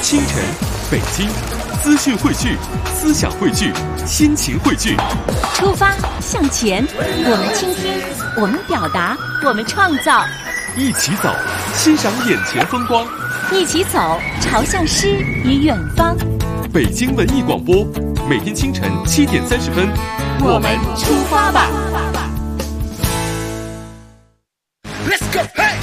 清晨，北京，资讯汇聚，思想汇聚，心情汇聚。 出发向前，我们倾听，我们表达，我们创造。 一起走，欣赏眼前风光。 一起走，朝向诗与远方。 北京文艺广播，每天清晨7点30分， 我们出发吧。 Let's go, hey!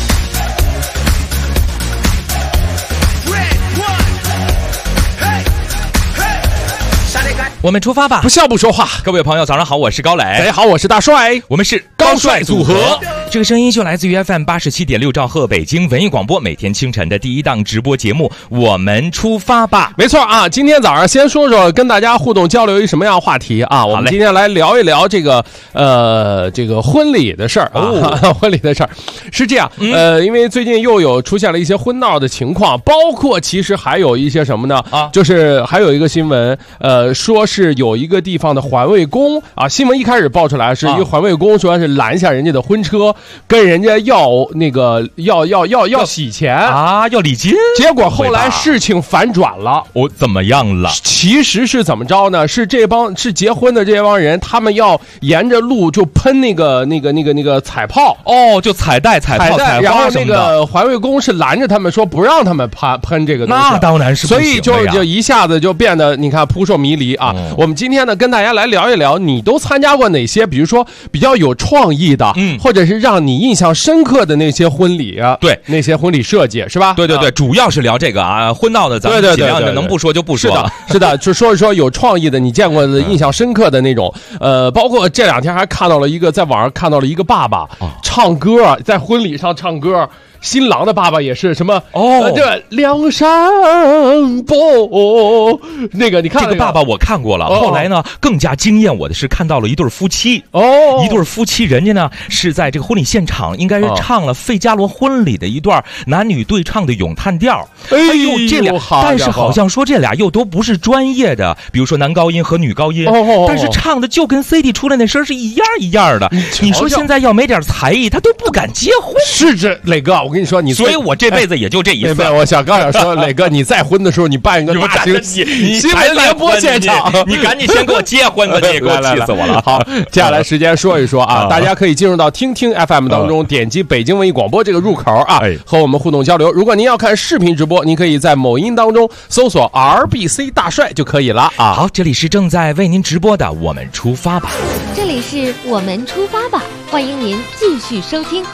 Red one, hey, hey! 我们出发吧！ 不笑不说话。 各位朋友，早上好，我是高磊。 大家好，我是大帅。 我们是高帅组合。 这个声音就来自于 FM 87.6兆赫北京文艺广播，每天清晨的第一档直播节目。我们出发吧！ 没错啊，今天早上先说说跟大家互动交流一什么样的话题啊？我们今天来聊一聊这个婚礼的事儿啊。婚礼的事儿是这样，因为最近又有出现了一些婚闹的情况，包括其实还有一些什么呢？就是还有一个新闻，说是有一个地方的环卫工啊，新闻一开始爆出来是一个环卫工说是拦下人家的婚车，跟人家要那个要洗钱啊，要礼金， 结果后来事情反转了。 怎么样了？ 其实是怎么着呢？是结婚的这帮人，他们要沿着路就喷那个彩炮哦，就彩带、彩炮、彩然后花什么的。 那个环卫工是拦着他们说不让他们喷这个东西， 那当然是不行的呀。 所以就一下子就变得你看扑朔迷离啊。我们今天呢跟大家来聊一聊，你都参加过哪些比如说比较有创意的，或者是让你印象深刻的那些婚礼啊？对，那些婚礼设计是吧？ 对对对，主要是聊这个啊，婚闹的咱们尽量的能不说就不说。 是的，就说一说有创意的，你见过的印象深刻的那种。包括这两天还看到了一个，在网上看到了一个爸爸唱歌，在婚礼上唱歌。新郎的爸爸也是什么这梁山伯那个，你看这个爸爸我看过了。后来呢，更加惊艳我的是看到了一对夫妻一对夫妻，人家呢是在这个婚礼现场，应该是唱了费加罗婚礼的一段男女对唱的咏叹调。哎呦，这俩，但是好像说这俩又都不是专业的，比如说男高音和女高音，但是唱的就跟 CD 出来那声是一样一样的。你说现在要没点才艺，他都不敢结婚。 是这磊哥，我跟你说， 所以我这辈子也就这一次。 我刚想说，磊哥，你再婚的时候，你办一个大型新闻联播现场， 你赶紧先给我结婚吧，你给我气死我了。 好，接下来时间说一说啊，大家可以进入到听听 FM 当中，点击北京文艺广播这个入口啊，和我们互动交流。如果您要看视频直播，您可以在某音当中搜索 RBC 大帅就可以了啊。 好，这里是正在为您直播的我们出发吧， 这里是我们出发吧，欢迎您继续收听。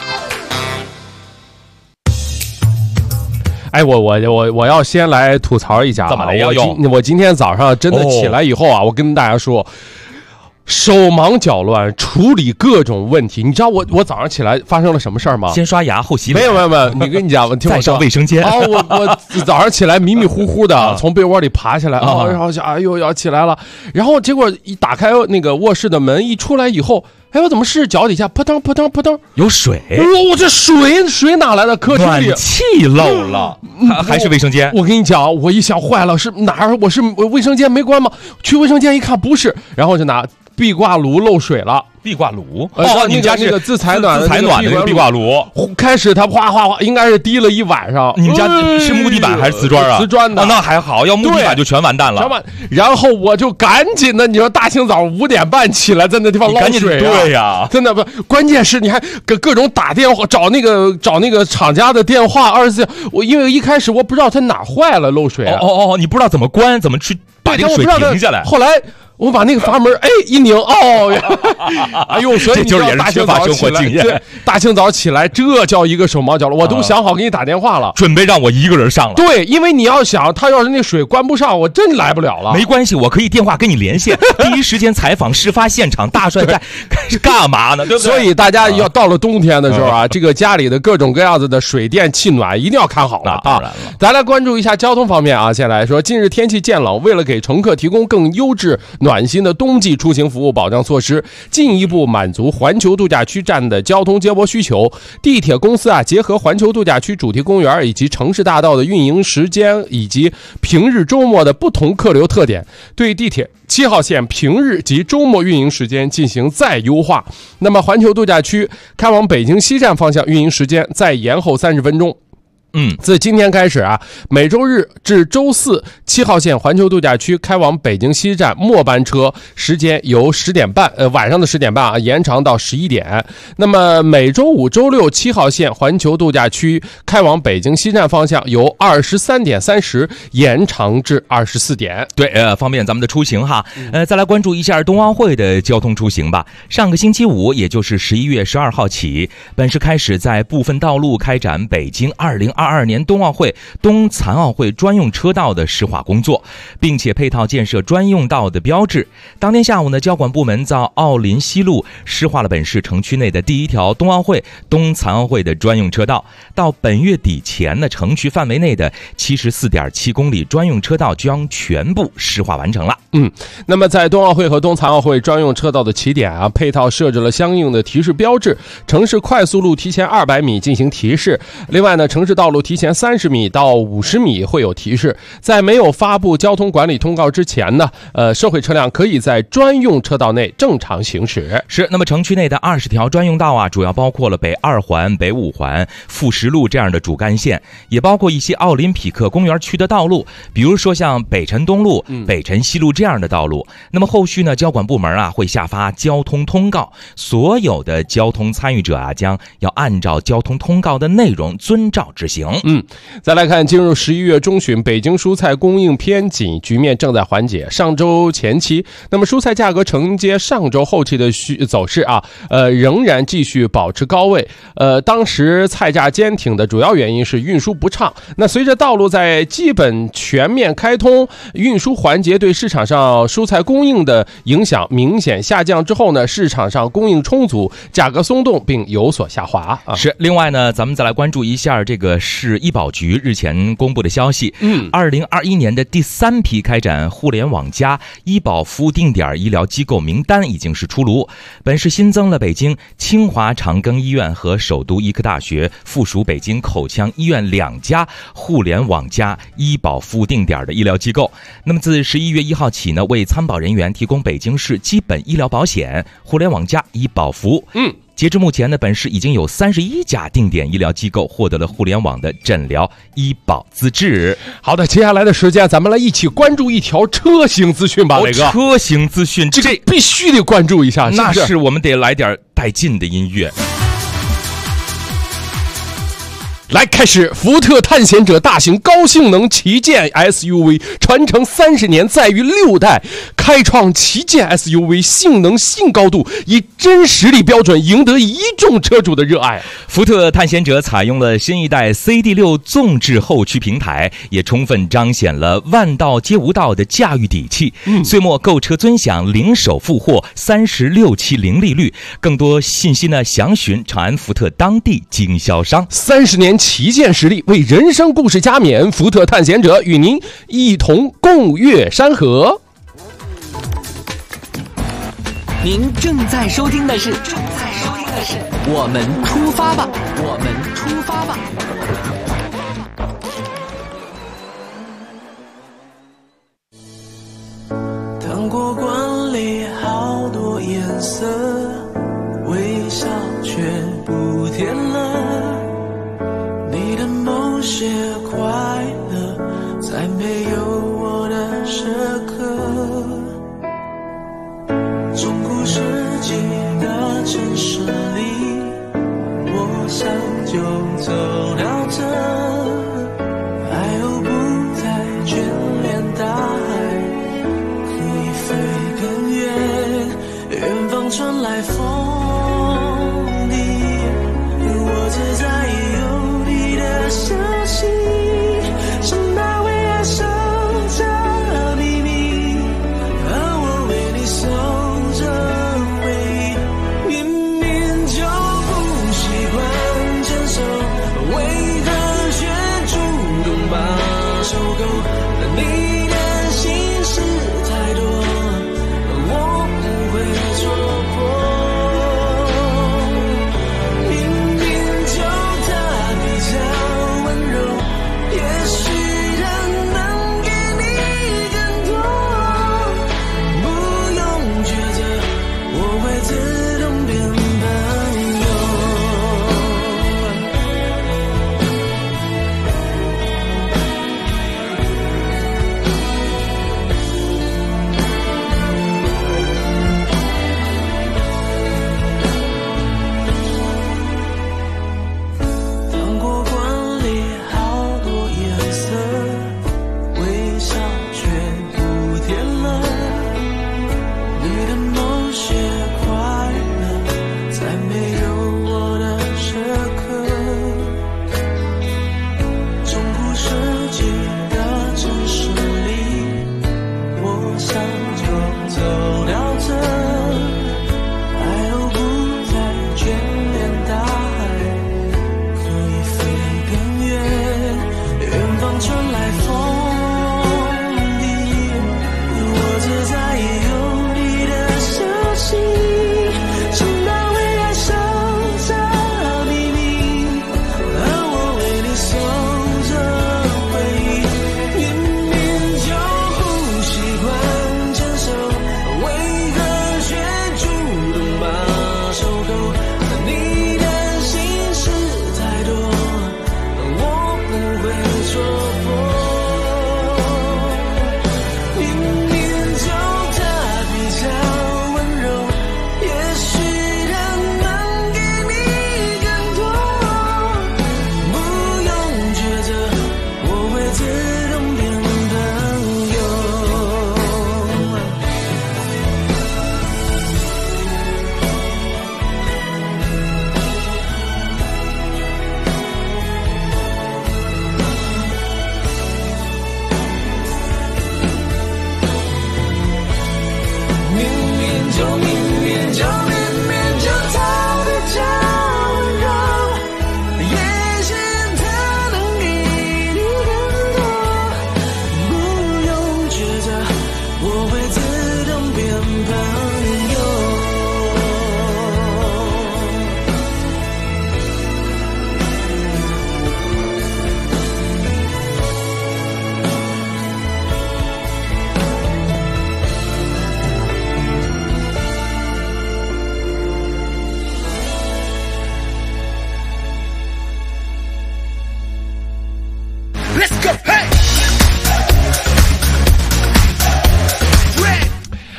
哎，我要先来吐槽一下啊！ 怎么了？ 我今天早上真的起来以后啊，我跟大家说，手忙脚乱处理各种问题。你知道我早上起来发生了什么事儿吗？ 先刷牙后洗脸。 没有，你跟你讲，听我说， 再上卫生间。 我早上起来迷迷糊糊的从被窝里爬起来然后想哎呦要起来了，然后结果一打开那个卧室的门，一出来以后。哎，我怎么是脚底下扑腾扑腾扑腾有水？ 我这水哪来的？客厅里暖气漏了，还是卫生间？ 我跟你讲，我一想坏了，是哪儿？我是卫生间没关吗？去卫生间一看不是，然后就拿壁挂炉漏水了。 壁挂炉你们家那个自采暖的那个壁挂炉， 开始它哗哗哗，应该是滴了一晚上。 你们家是木地板还是瓷砖啊？ 瓷砖的， 那还好，要木地板就全完蛋了。 然后我就赶紧的，你说大清早5点半起来，在那地方捞水， 对呀， 真的不，关键是你还各种打电话找那个厂家的电话24，我因为一开始我不知道它哪坏了漏水你不知道怎么关，怎么去把这个水停下来。 后来。我把那个阀门一拧哎呦，所以你就是大清早生活经验，大清早起来这叫一个手忙脚乱，我都想好给你打电话了， 准备让我一个人上了。 对，因为你要想他要是那水关不上，我真来不了了。 没关系，我可以电话跟你连线，第一时间采访事发现场，大帅在干嘛呢？对不对？ 所以大家要到了冬天的时候啊，这个家里的各种各样子的水电气暖一定要看好了啊。当然了，咱来关注一下交通方面啊。先来说，近日天气渐冷，为了给乘客提供更优质暖心的冬季出行服务保障措施，进一步满足环球度假区站的交通接驳需求，地铁公司结合环球度假区主题公园以及城市大道的运营时间以及平日周末的不同客流特点，对地铁7号线平日及周末运营时间进行再优化。那么环球度假区开往北京西站方向运营时间再延后30分钟。 自今天开始啊，每周日至周四7号线环球度假区开往北京西站末班车时间由10点半，晚上的10点半啊，延长到11点。那么每周五、周六7号线环球度假区开往北京西站方向由23点30延长至24点。 对，方便咱们的出行哈。再来关注一下冬奥会的交通出行吧。上个星期五，也就是11月12号起，本市开始在部分道路开展北京2022年冬奥会、冬残奥会专用车道的实化工作，并且配套建设专用道的标志。当天下午呢，交管部门在奥林西路施划了本市城区内的第一条冬奥会、冬残奥会的专用车道。到本月底前呢，城区范围内的74.7公里专用车道将全部施划完成了。 那么在冬奥会和冬残奥会专用车道的起点啊，配套设置了相应的提示标志，城市快速路提前200米进行提示。另外呢，城市道路提前30米到50米会有提示。在没有发布交通管理通告之前呢，社会车辆可以在专用车道内正常行驶。 是，那么城区内的20条专用道啊，主要包括了北2环、北5环、富石路这样的主干线，也包括一些奥林匹克公园区的道路，比如说像北辰东路、北辰西路这样的道路。那么后续呢，交管部门啊会下发交通通告，所有的交通参与者啊将要按照交通通告的内容遵照执行。 再来看，进入11月中旬，北京蔬菜供应偏紧，局面正在缓解。上周前期，那么蔬菜价格承接上周后期的走势啊，仍然继续保持高位。当时菜价坚挺的主要原因是运输不畅。那随着道路在基本全面开通，运输环节对市场上蔬菜供应的影响明显下降之后呢，市场上供应充足，价格松动并有所下滑啊。 是，另外呢，咱们再来关注一下这个市医保局日前公布的消息。2021年的第3批开展互联网加医保服务定点医疗机构名单已经是出炉。本市新增了北京清华长庚医院和首都医科大学附属北京口腔医院2家互联网加医保服务定点的医疗机构。那么自11月1号起呢，为参保人员提供北京市基本医疗保险互联网加医保服务。截至目前呢，本市已经有31家定点医疗机构获得了互联网的诊疗医保资质。 好的，接下来的时间咱们来一起关注一条车型资讯吧。磊哥， 车型资讯这必须得关注一下， 那是我们得来点带劲的音乐。 来，开始，福特探险者大型高性能旗舰 SUV 传承30年，在于6代，开创旗舰 SUV 性能新高度，以真实力标准赢得一众车主的热爱。 福特探险者采用了新一代 CD6 纵置后驱平台，也充分彰显了万道皆无道的驾驭底气。岁末购车尊享零首付或36期零利率，更多信息呢，详询长安福特当地经销商。 30年旗舰实力，为人生故事加冕，福特探险者与您一同共越山河。 您正在收听的是我们出发吧，我们出发吧。 糖果罐里好多颜色，微笑却不甜了。你的某些快乐，在没有我的时刻。中古世纪的城市里，我想就走到这，海鸥不再眷恋大海，可以飞更远。远方传来风笛，我只在意有你的消息，是那位爱上这秘密，而我为你守着回忆。明明就不习惯承受，为何却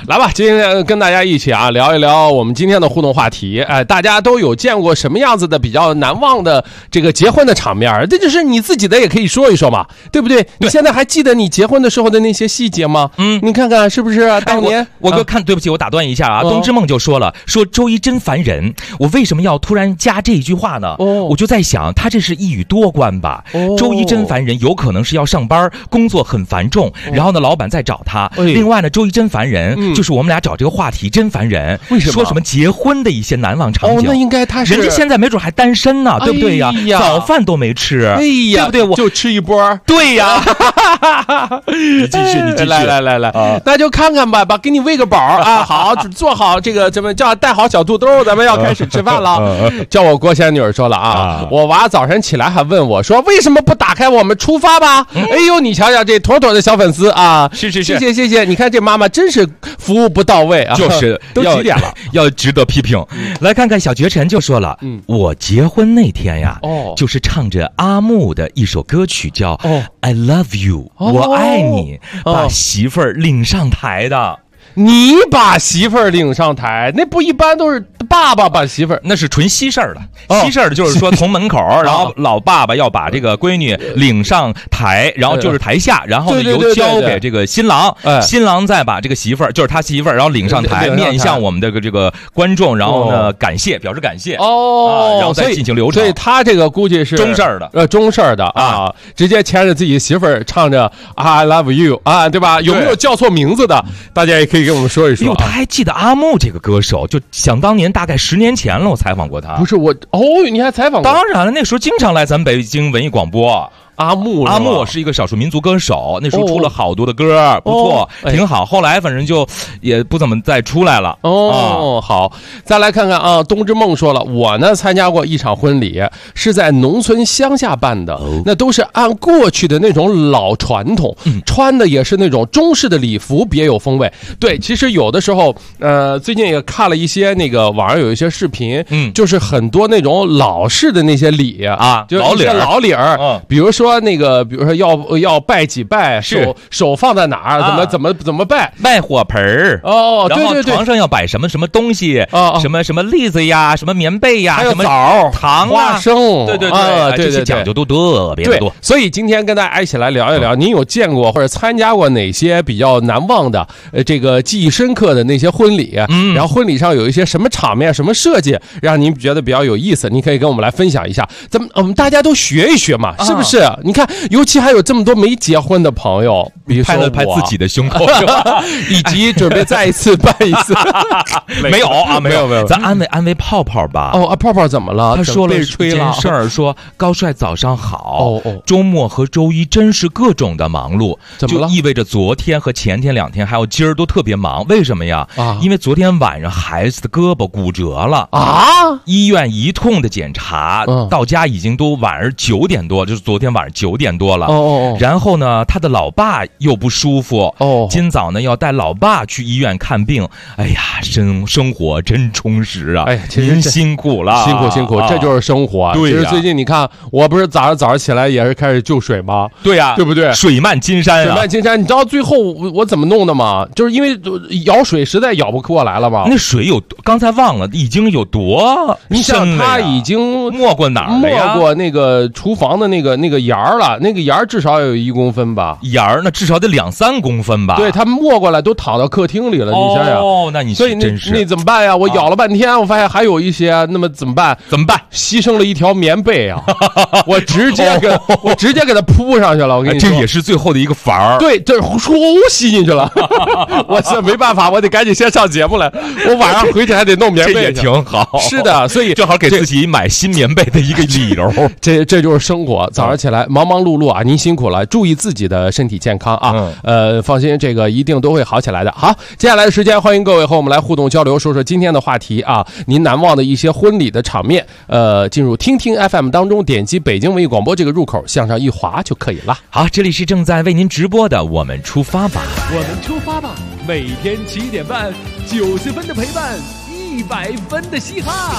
来吧，今天跟大家一起啊聊一聊我们今天的互动话题。大家都有见过什么样子的比较难忘的这个结婚的场面？这就是你自己的，也可以说一说嘛，对不对？你现在还记得你结婚的时候的那些细节吗？你看看是不是啊？当年我哥看，对不起，我打断一下啊。冬之梦就说了，说周一真烦人。我为什么要突然加这一句话呢？我就在想，他这是一语多关吧？周一真烦人，有可能是要上班，工作很繁重，然后呢，老板在找他。另外呢，周一真烦人，就是我们俩找这个话题真烦人。 为什么？ 说什么结婚的一些难忘场景？ 那应该他是人家现在没准还单身呢，对不对呀？早饭都没吃，对不对？我就吃一波， 对呀。你继续， 来，那就看看吧，给你喂个饱啊！好，做好这个，怎么叫带好小肚兜，咱们要开始吃饭了。叫我郭仙女说了啊，我娃早晨起来还问我说，为什么不打开我们出发吧？哎呦，你瞧瞧这妥妥的小粉丝啊！ 是， 谢谢，你看这妈妈真是服务不到位啊！ 就是都几点了， 要值得批评。来看看小绝尘就说了，我结婚那天呀，就是唱着阿木的一首歌曲叫I Love You， 我爱你，把媳妇儿领上台的。 你把媳妇儿领上台，那不一般都是爸爸把媳妇儿， 那是纯西事儿的。西事儿的就是说从门口，然后老爸爸要把这个闺女领上台，然后就是台下，然后呢由交给这个新郎，新郎再把这个媳妇儿，就是他媳妇儿，然后领上台，面向我们的这个观众，然后呢表示感谢然后再进行流程。 所以他这个估计是中事儿的， 中事儿的啊，直接牵着自己媳妇儿唱着 I Love You 啊，对吧？有没有叫错名字的？大家也可以给我们说一说。 他还记得阿木这个歌手，就想当年大概10年前了，我采访过他。 不是我你还采访过？ 当然了，那时候经常来咱们北京文艺广播。 阿木是一个少数民族歌手，那时候出了好多的歌，不错，挺好。后来反正就也不怎么再出来了。 好，再来看看啊。冬之梦说了，我呢参加过一场婚礼，是在农村乡下办的，那都是按过去的那种老传统，穿的也是那种中式的礼服，别有风味。对，其实有的时候，最近也看了一些那个网上有一些视频，就是很多那种老式的那些礼啊，就一些老礼儿，比如说要拜几拜，手放在哪儿，怎么拜？ 拜火盆儿然后床上要摆什么东西什么栗子呀，什么棉被呀， 还有什么枣、 糖、 花生， 对， 这些讲究都特别多。 所以今天跟大家一起来聊一聊，您有见过或者参加过哪些比较难忘的这个记忆深刻的那些婚礼？然后婚礼上有一些什么场面、什么设计，让您觉得比较有意思？您可以跟我们来分享一下，我们大家都学一学嘛，是不是？你看，尤其还有这么多没结婚的朋友，比如说拍了拍自己的胸口， 以及准备再一次办一次， 没有，咱安慰泡泡吧。 泡泡怎么了？ 他说了一件事儿，说高帅早上好，周末和周一真是各种的忙碌， 怎么了？ 就意味着昨天和前天2天还有今儿都特别忙。为什么呀？因为昨天晚上孩子的胳膊骨折了医院一通的检查，到家已经都晚上9点多，就是昨天晚上9点多了。然后呢，他的老爸又不舒服，今早呢要带老爸去医院看病。哎呀，生活真充实啊！ 其实您辛苦了， 辛苦，这就是生活。 对， 其实最近你看，我不是早上起来也是开始救水吗？ 对呀， 对不对？ 水漫金山， 你知道最后我怎么弄的吗？就是因为舀水实在舀不过来了嘛。 那水刚才忘了，已经有多你想他已经没过哪儿了呀？ 没过那个厨房的那个沿儿了，那个沿儿至少有1公分吧， 沿儿那至少得2-3公分吧。 对，他没过来都躺到客厅里了，你想想。 那你所以你怎么办呀？我舀了半天，我发现还有一些，那么怎么办？牺牲了一条棉被啊！我直接给它铺上去了。我跟你说， 这也是最后的一个法儿。 对，这呼吸进去了。我这没办法，我得赶紧先上节目来。我晚上回去还得弄棉被， 这也挺好。 是的，所以正好给自己买新棉被的一个理由。 这就是生活。早上起来忙忙碌碌啊，您辛苦了，注意自己的身体健康啊。放心，这个一定都会好起来的。好，接下来的时间，欢迎各位和我们来互动交流，说说今天的话题啊，您难忘的一些婚礼的场面。进入听听 FM 当中，点击北京文艺广播这个入口，向上一滑就可以了。 好，这里是正在为您直播的，我们出发吧， 我们出发吧，每天7点半，90分的陪伴，100分的嘻哈。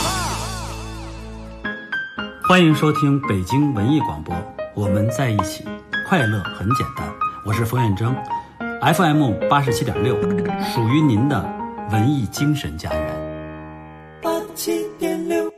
欢迎收听北京文艺广播，我们在一起，快乐很简单。我是冯远征。 FM 87.6，属于您的文艺精神家园。 87.6。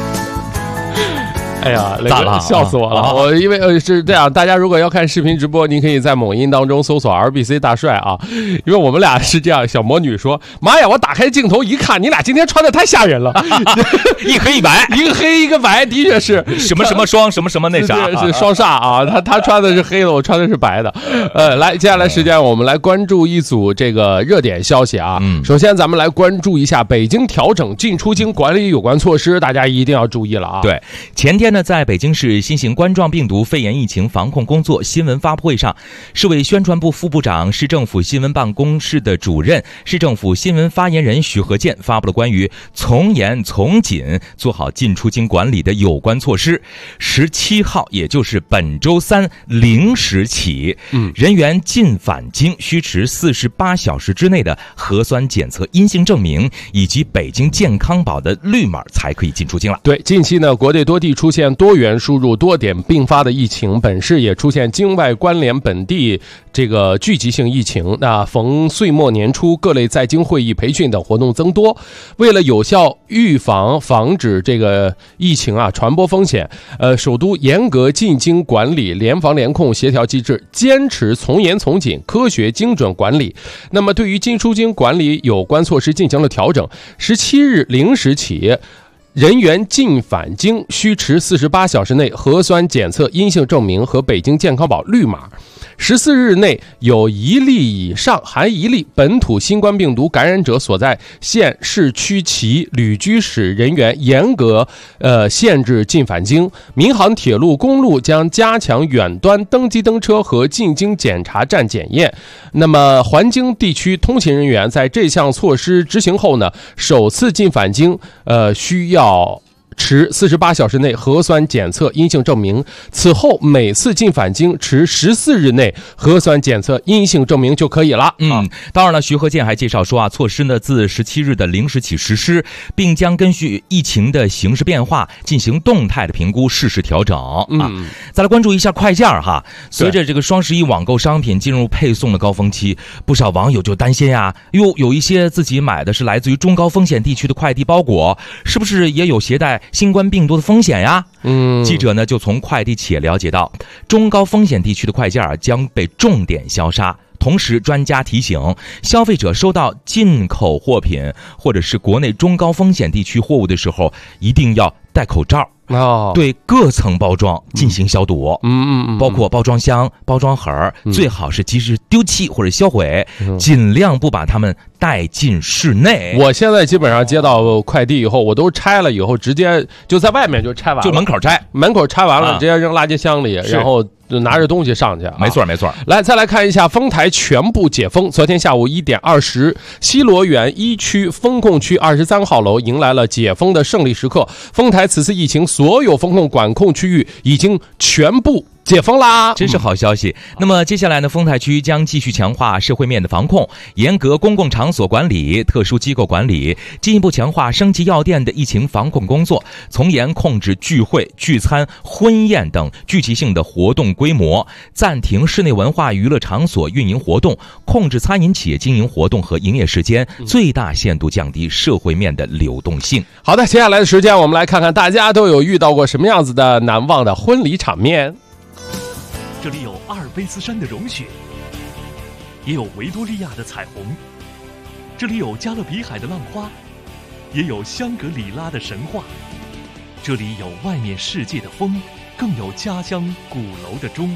哎呀， 咋了？ 笑死我了！我因为是这样，大家如果要看视频直播，您可以在某音当中搜索 RBC 大帅啊，因为我们俩是这样。小魔女说：“妈呀，我打开镜头一看，你俩今天穿的太吓人了， 一黑一白， 一个黑一个白，的确是什么什么双什么什么那啥， 是双煞啊。他穿的是黑的，我穿的是白的。来，接下来时间我们来关注一组这个热点消息啊。首先咱们来关注一下北京调整进出京管理有关措施，大家一定要注意了啊。 对，前天呢，在北京市新型冠状病毒肺炎疫情防控工作新闻发布会上，市委宣传部副部长、市政府新闻办公室的主任、市政府新闻发言人许和建发布了关于从严从紧做好进出京管理的有关措施。17号，也就是本周三0时起，人员进返京需持48小时之内的核酸检测阴性证明以及北京健康宝的绿码才可以进出京了。 对，近期呢，国内多地出现多元输入、多点并发的疫情，本市也出现京外关联本地这个聚集性疫情。那逢岁末年初，各类在京会议、培训等活动增多，为了有效预防、防止这个疫情传播风险，首都严格进京管理联防联控协调机制，坚持从严从紧、科学精准管理。那么，对于进出京管理有关措施进行了调整。17日0时起，人员进返京需持48小时内核酸检测阴性证明和北京健康宝绿码。14日内有1例以上含1例本土新冠病毒感染者所在县市区其旅居史人员严格限制进返京。民航、铁路、公路将加强远端登机登车和进京检查站检验。那么环京地区通勤人员在这项措施执行后呢，首次进返京需要持48小时内核酸检测阴性证明，此后每次进返京持14日内核酸检测阴性证明就可以了。 当然了，徐和建还介绍说措施呢自17日的0时起实施，并将根据疫情的形势变化进行动态的评估，适时调整再来关注一下快件哈，随着这个双11网购商品进入配送的高峰期，不少网友就担心有一些自己买的是来自于中高风险地区的快递包裹，是不是也有携带新冠病毒的风险呀？记者呢就从快递企业了解到，中高风险地区的快件将被重点消杀。同时，专家提醒消费者收到进口货品或者是国内中高风险地区货物的时候，一定要戴口罩。对各层包装进行消毒，包括包装箱、包装盒，最好是及时丢弃或者销毁，尽量不把它们带进室内。 我现在基本上接到快递以后，我都拆了以后，直接就在外面就拆完了， 就门口拆完了，直接扔垃圾箱里，然后就拿着东西上去。 没错。 来，再来看一下丰台全部解封。昨天下午1点20，西罗园1区风控区23号楼迎来了解封的胜利时刻。丰台此次疫情所有风控管控区域已经全部解封啦， 真是好消息。那么接下来呢，丰台区将继续强化社会面的防控，严格公共场所管理、特殊机构管理，进一步强化升级药店的疫情防控工作，从严控制聚会、聚餐、婚宴等聚集性的活动规模，暂停室内文化娱乐场所运营活动，控制餐饮企业经营活动和营业时间，最大限度降低社会面的流动性。 好的，接下来的时间我们来看看大家都有遇到过什么样子的难忘的婚礼场面。 这里有阿尔卑斯山的融雪，也有维多利亚的彩虹，这里有加勒比海的浪花，也有香格里拉的神话，这里有外面世界的风，更有家乡鼓楼的钟。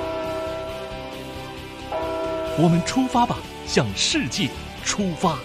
我们出发吧，向世界出发。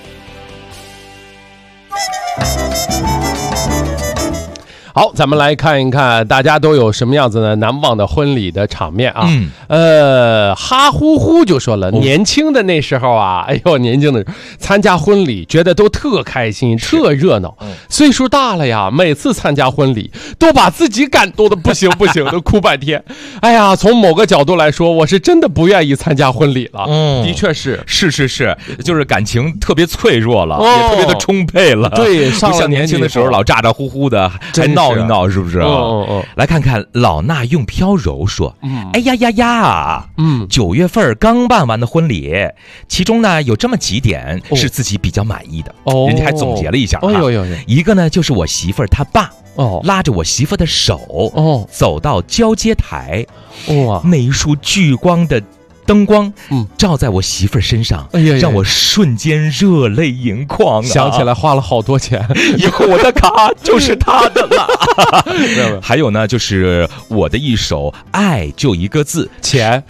好，咱们来看一看大家都有什么样子的难忘的婚礼的场面啊。哈呼呼就说了，年轻的那时候年轻的时候参加婚礼觉得都特开心特热闹，岁数大了呀，每次参加婚礼都把自己感动的不行都哭半天。从某个角度来说，我是真的不愿意参加婚礼了。的确是， 就是感情特别脆弱了，也特别的充沛了。 对， 不像年轻的时候老咋咋呼呼的，还闹一闹，是不是？来看看老衲用飘柔说，哎呀呀呀，9月份刚办完的婚礼，其中呢有这么几点是自己比较满意的，人家还总结了一下一个呢就是我媳妇儿她爸拉着我媳妇的手走到交接台，那一束聚光的灯光照在我媳妇儿身上，让我瞬间热泪盈眶想起来花了好多钱， 以后我的卡就是他的了。还有呢，就是我的一首爱就一个字， 钱。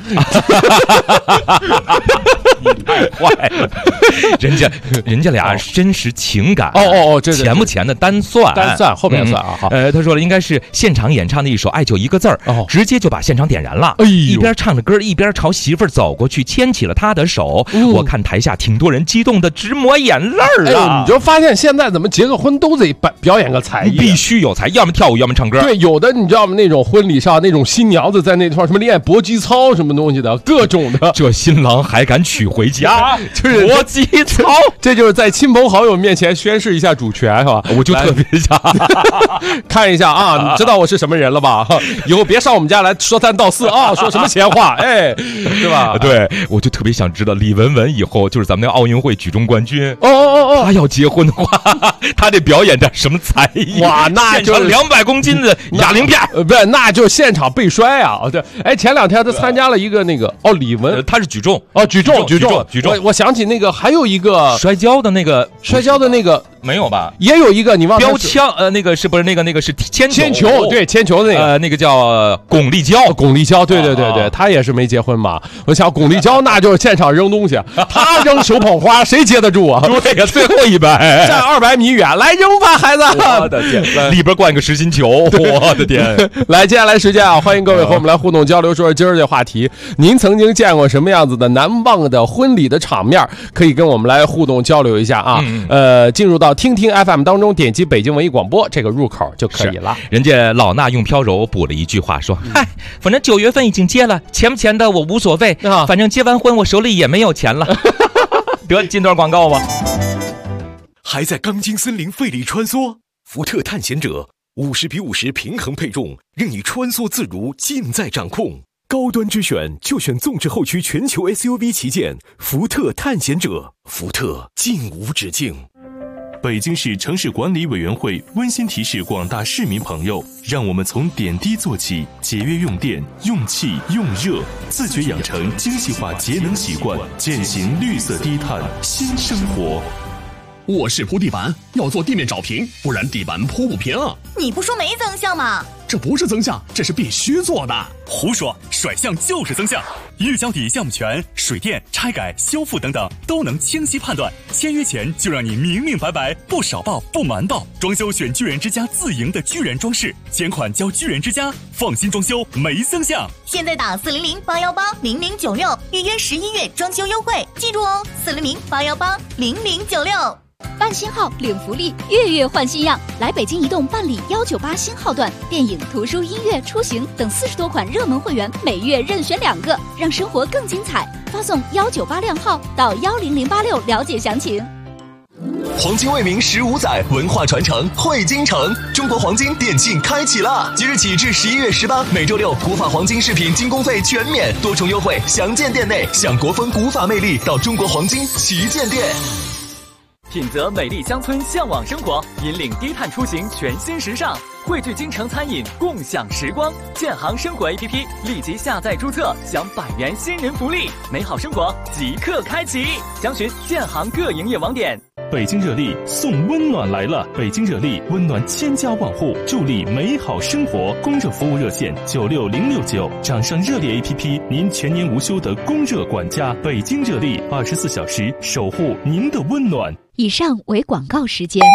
你太坏了，人家俩真实情感这钱不钱的单算后面算啊。 他说了，应该是现场演唱的一首爱就一个字儿，直接就把现场点燃了，一边唱着歌一边朝媳妇儿走过去，牵起了她的手。我看台下挺多人激动的直抹眼泪啊！ 你就发现现在怎么结个婚都得表演个才艺， 必须有才，要么跳舞，要么唱歌。 对，有的你知道吗？那种婚礼上那种新娘子在那块什么练搏击操什么东西的，各种的。 这新郎还敢娶回家， 就是搏击操， 这就是在亲朋好友面前宣示一下主权，是吧？ 我就特别想看一下啊，你知道我是什么人了吧？以后别上我们家来说三道四啊，说什么闲话，对吧？ 对，我就特别想知道李雯雯以后就是咱们那个奥运会举重冠军，她要结婚的话，她得表演点什么才艺？ 哇，那就是 200公斤的哑铃片， 不是，那就现场背摔啊！对，前2天他参加了一个那个李雯， 他是举重举重。我想起那个还有一个摔跤的那个没有吧？ 也有一个你忘了标枪，那个是不是那个是铅球？对，铅球的那个那个叫巩立姣， 对，他也是没结婚嘛。我想巩立姣那就是现场扔东西，他扔手捧花，谁接得住啊？ 对呀，最后100 站200米远，来扔吧，孩子！ 我的天，里边灌一个实心球，我的天！ 来，接下来时间啊，欢迎各位和我们来互动交流，说说今儿这话题，您曾经见过什么样子的难忘的婚礼的场面？可以跟我们来互动交流一下啊。进入到听听 FM 当中，点击北京文艺广播这个入口就可以了。 人家老衲用飘柔补了一句话说：“嗨，反正9月份已经结了，钱不钱的我无所谓，反正结完婚我手里也没有钱了。”得进段广告吧。 还在钢筋森林费力穿梭，福特探险者50:50平衡配重，让你穿梭自如，尽在掌控。高端之选就选纵置后驱全球 SUV 旗舰福特探险者，福特尽无止境。北京市城市管理委员会温馨提示广大市民朋友，让我们从点滴做起，节约用电、用气、用热，自觉养成精细化节能习惯，践行绿色低碳新生活。 卧室铺地板要做地面找平，不然地板铺不平。 你不说没增项吗？ 这不是增项，这是必须做的。 胡说，甩项就是增项。一日交底项目权、水电、拆改、修复等等都能清晰判断。签约前就让你明明白白，不少报不瞒报。装修选巨人之家自营的巨人装饰，前款交巨人之家，放心装修没增项。 现在打400-818-0096预约11月装修优惠，记住哦，400-818-0096。 办新号领福利，月月换新样。来北京移动办理198新号段，电影、图书、音乐、出行等40多款热门会员，每月任选2个，让生活更精彩。发送198靓号到10086了解详情。 黄金为民15载，文化传承汇京城。中国黄金店庆开启了，即日起至11月18，每周六古法黄金饰品进工费全免，多重优惠详见店内。享国风古法魅力，到中国黄金旗舰店。 品泽美丽乡村，向往生活，引领低碳出行全新时尚，汇聚京城餐饮，共享时光。建行生活 APP 立即下载注册，享100元新人福利，美好生活即刻开启。详询建行各营业网点。 北京热力送温暖来了！北京热力温暖千家万户，助力美好生活。供热服务热线96069，掌上热力 APP， 您全年无休的供热管家。北京热力24小时守护您的温暖。 以上为广告时间。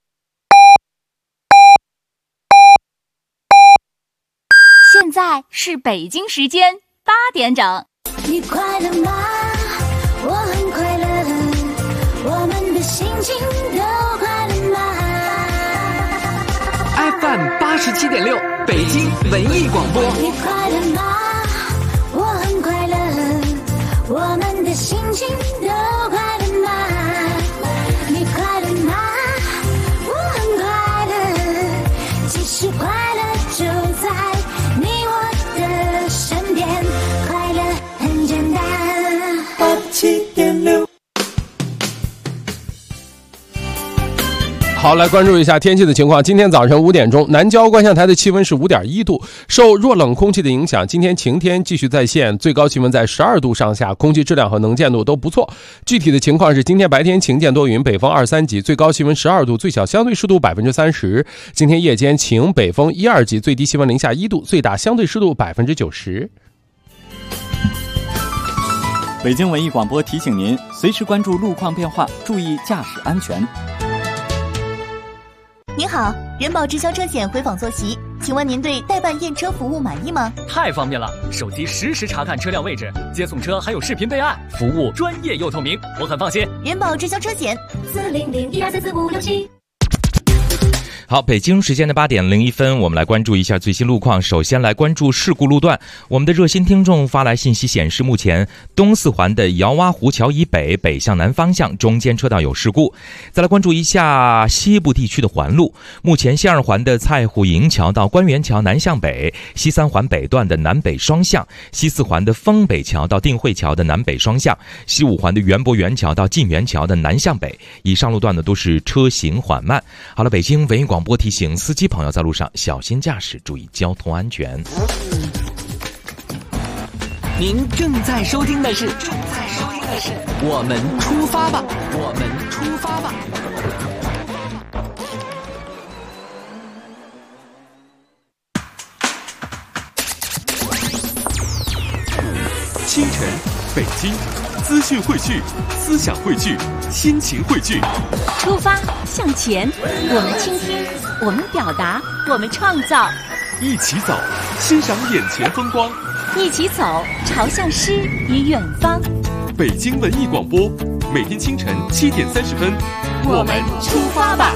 现在是北京时间8点整。 你快乐吗？我很快乐，我们的心情都快乐吗 ？FM87.6，北京文艺广播。 你快乐吗？我很快乐，我们的心情都快乐吗？你快乐吗？我很快乐，其实快好，来关注一下天气的情况。今天早晨5点钟，南郊观象台的气温是5.1度，受弱冷空气的影响，今天晴天继续在线，最高气温在12度上下，空气质量和能见度都不错。具体的情况是，今天白天晴见多云，北风2、3级，最高气温12度，最小相对湿度30%。今天夜间晴，北风1、2级，最低气温零下1度，最大相对湿度90%。 北京文艺广播提醒您，随时关注路况变化，注意驾驶安全。 您好，人保直销车险回访坐席，请问您对代办验车服务满意吗？ 太方便了，手机实时查看车辆位置，接送车还有视频备案，服务专业又透明，我很放心。 人保直销车险，40012344567。 好，北京时间的8点01分，我们来关注一下最新路况。首先来关注事故路段，我们的热心听众发来信息显示，目前东四环的窑洼湖桥以北北向南方向中间车道有事故。再来关注一下西部地区的环路，目前西2环的蔡虎营桥到官园桥南向北，西3环北段的南北双向，西4环的丰北桥到定慧桥的南北双向，西5环的园博园桥到晋园桥的南向北。以上路段呢都是车行缓慢。好了，北京文艺广播提醒司机朋友在路上小心驾驶，注意交通安全。 您正在收听的是我们出发吧，我们出发吧。 清晨，北京，资讯汇聚，思想汇聚，心情汇聚。 出发向前，我们倾听，我们表达，我们创造。 一起走，欣赏眼前风光。 一起走，朝向诗与远方。 北京文艺广播，每天清晨7点30分， 我们出发吧。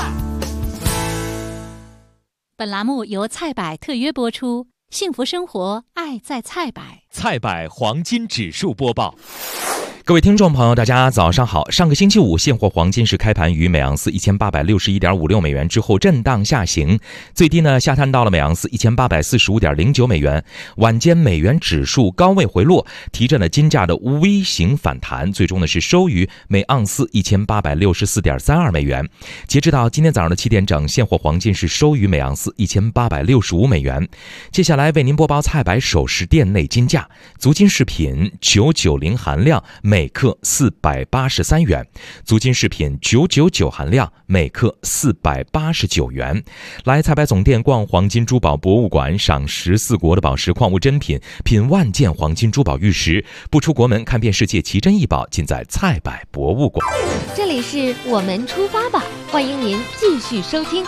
本栏目由菜百特约播出，幸福生活，爱在菜百。 菜百黄金指数播报。 各位听众朋友，大家早上好。上个星期五，现货黄金是开盘于每盎司1861.56美元之后震荡下行，最低呢下探到了每盎司1845.09美元。晚间美元指数高位回落，提振了金价的微型反弹，最终呢是收于每盎司1864.32美元。截止到今天早上的7点整，现货黄金是收于每盎司1865美元。接下来为您播报菜百首饰店内金价，足金饰品990含量每克483元，足金饰品999含量每克489元。来菜百总店逛黄金珠宝博物馆，赏14国的宝石矿物珍品，品万件黄金珠宝玉石，不出国门看遍世界奇珍异宝，尽在菜百博物馆。 这里是我们出发吧，欢迎您继续收听。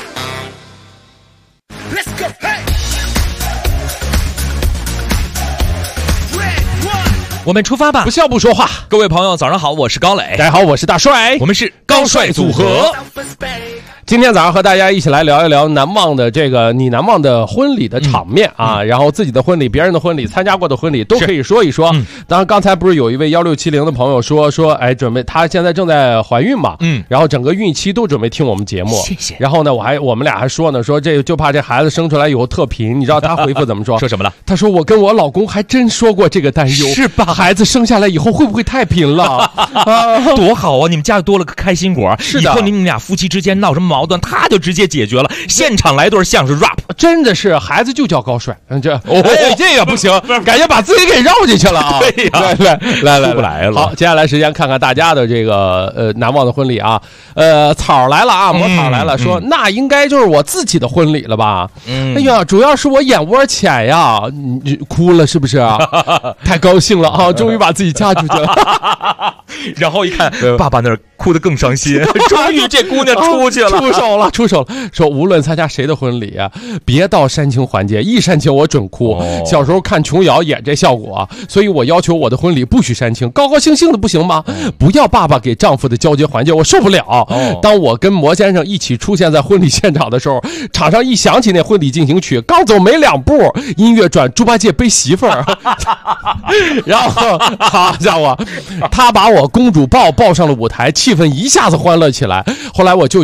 Let's go, hey! 我们出发吧， 不笑不说话。 各位朋友早上好，我是高磊。 大家好，我是大帅， 我们是高帅组合。 今天早上和大家一起来聊一聊难忘的你难忘的婚礼的场面啊，然后自己的婚礼、别人的婚礼、参加过的婚礼都可以说一说。当然，刚才不是有一位1670的朋友说，哎，准备他现在正在怀孕嘛，然后整个孕期都准备听我们节目。 谢谢。 然后呢，我们俩还说呢，说这就怕这孩子生出来以后特贫，你知道他回复怎么说？ 说什么了？ 他说我跟我老公还真说过这个担忧， 是吧？ 孩子生下来以后会不会太贫了？ 多好啊！你们家多了个开心果。 是的， 以后你们俩夫妻之间闹什么矛盾，他就直接解决了，现场来段相声 rap， 真的是孩子就叫高帅，这也不行，感觉把自己给绕进去了啊！ 对呀， 来出不来了。 好，接下来时间看看大家的这个难忘的婚礼啊。草来了啊，魔草来了，说那应该就是我自己的婚礼了吧？哎呀，主要是我眼窝浅呀，你哭了是不是啊？太高兴了啊，终于把自己嫁出去了。 然后一看爸爸那儿哭得更伤心，终于这姑娘出去了， 出手了。说无论参加谁的婚礼啊，别到煽情环节，一煽情我准哭。小时候看琼瑶演这效果，所以我要求我的婚礼不许煽情，高高兴兴的不行吗？不要爸爸给丈夫的交接环节，我受不了。当我跟魔先生一起出现在婚礼现场的时候，场上一响起那婚礼进行曲，刚走没2步，音乐转猪八戒背媳妇儿，然后好家伙，他把我公主抱上了舞台，气氛一下子欢乐起来。后来我舅舅说，这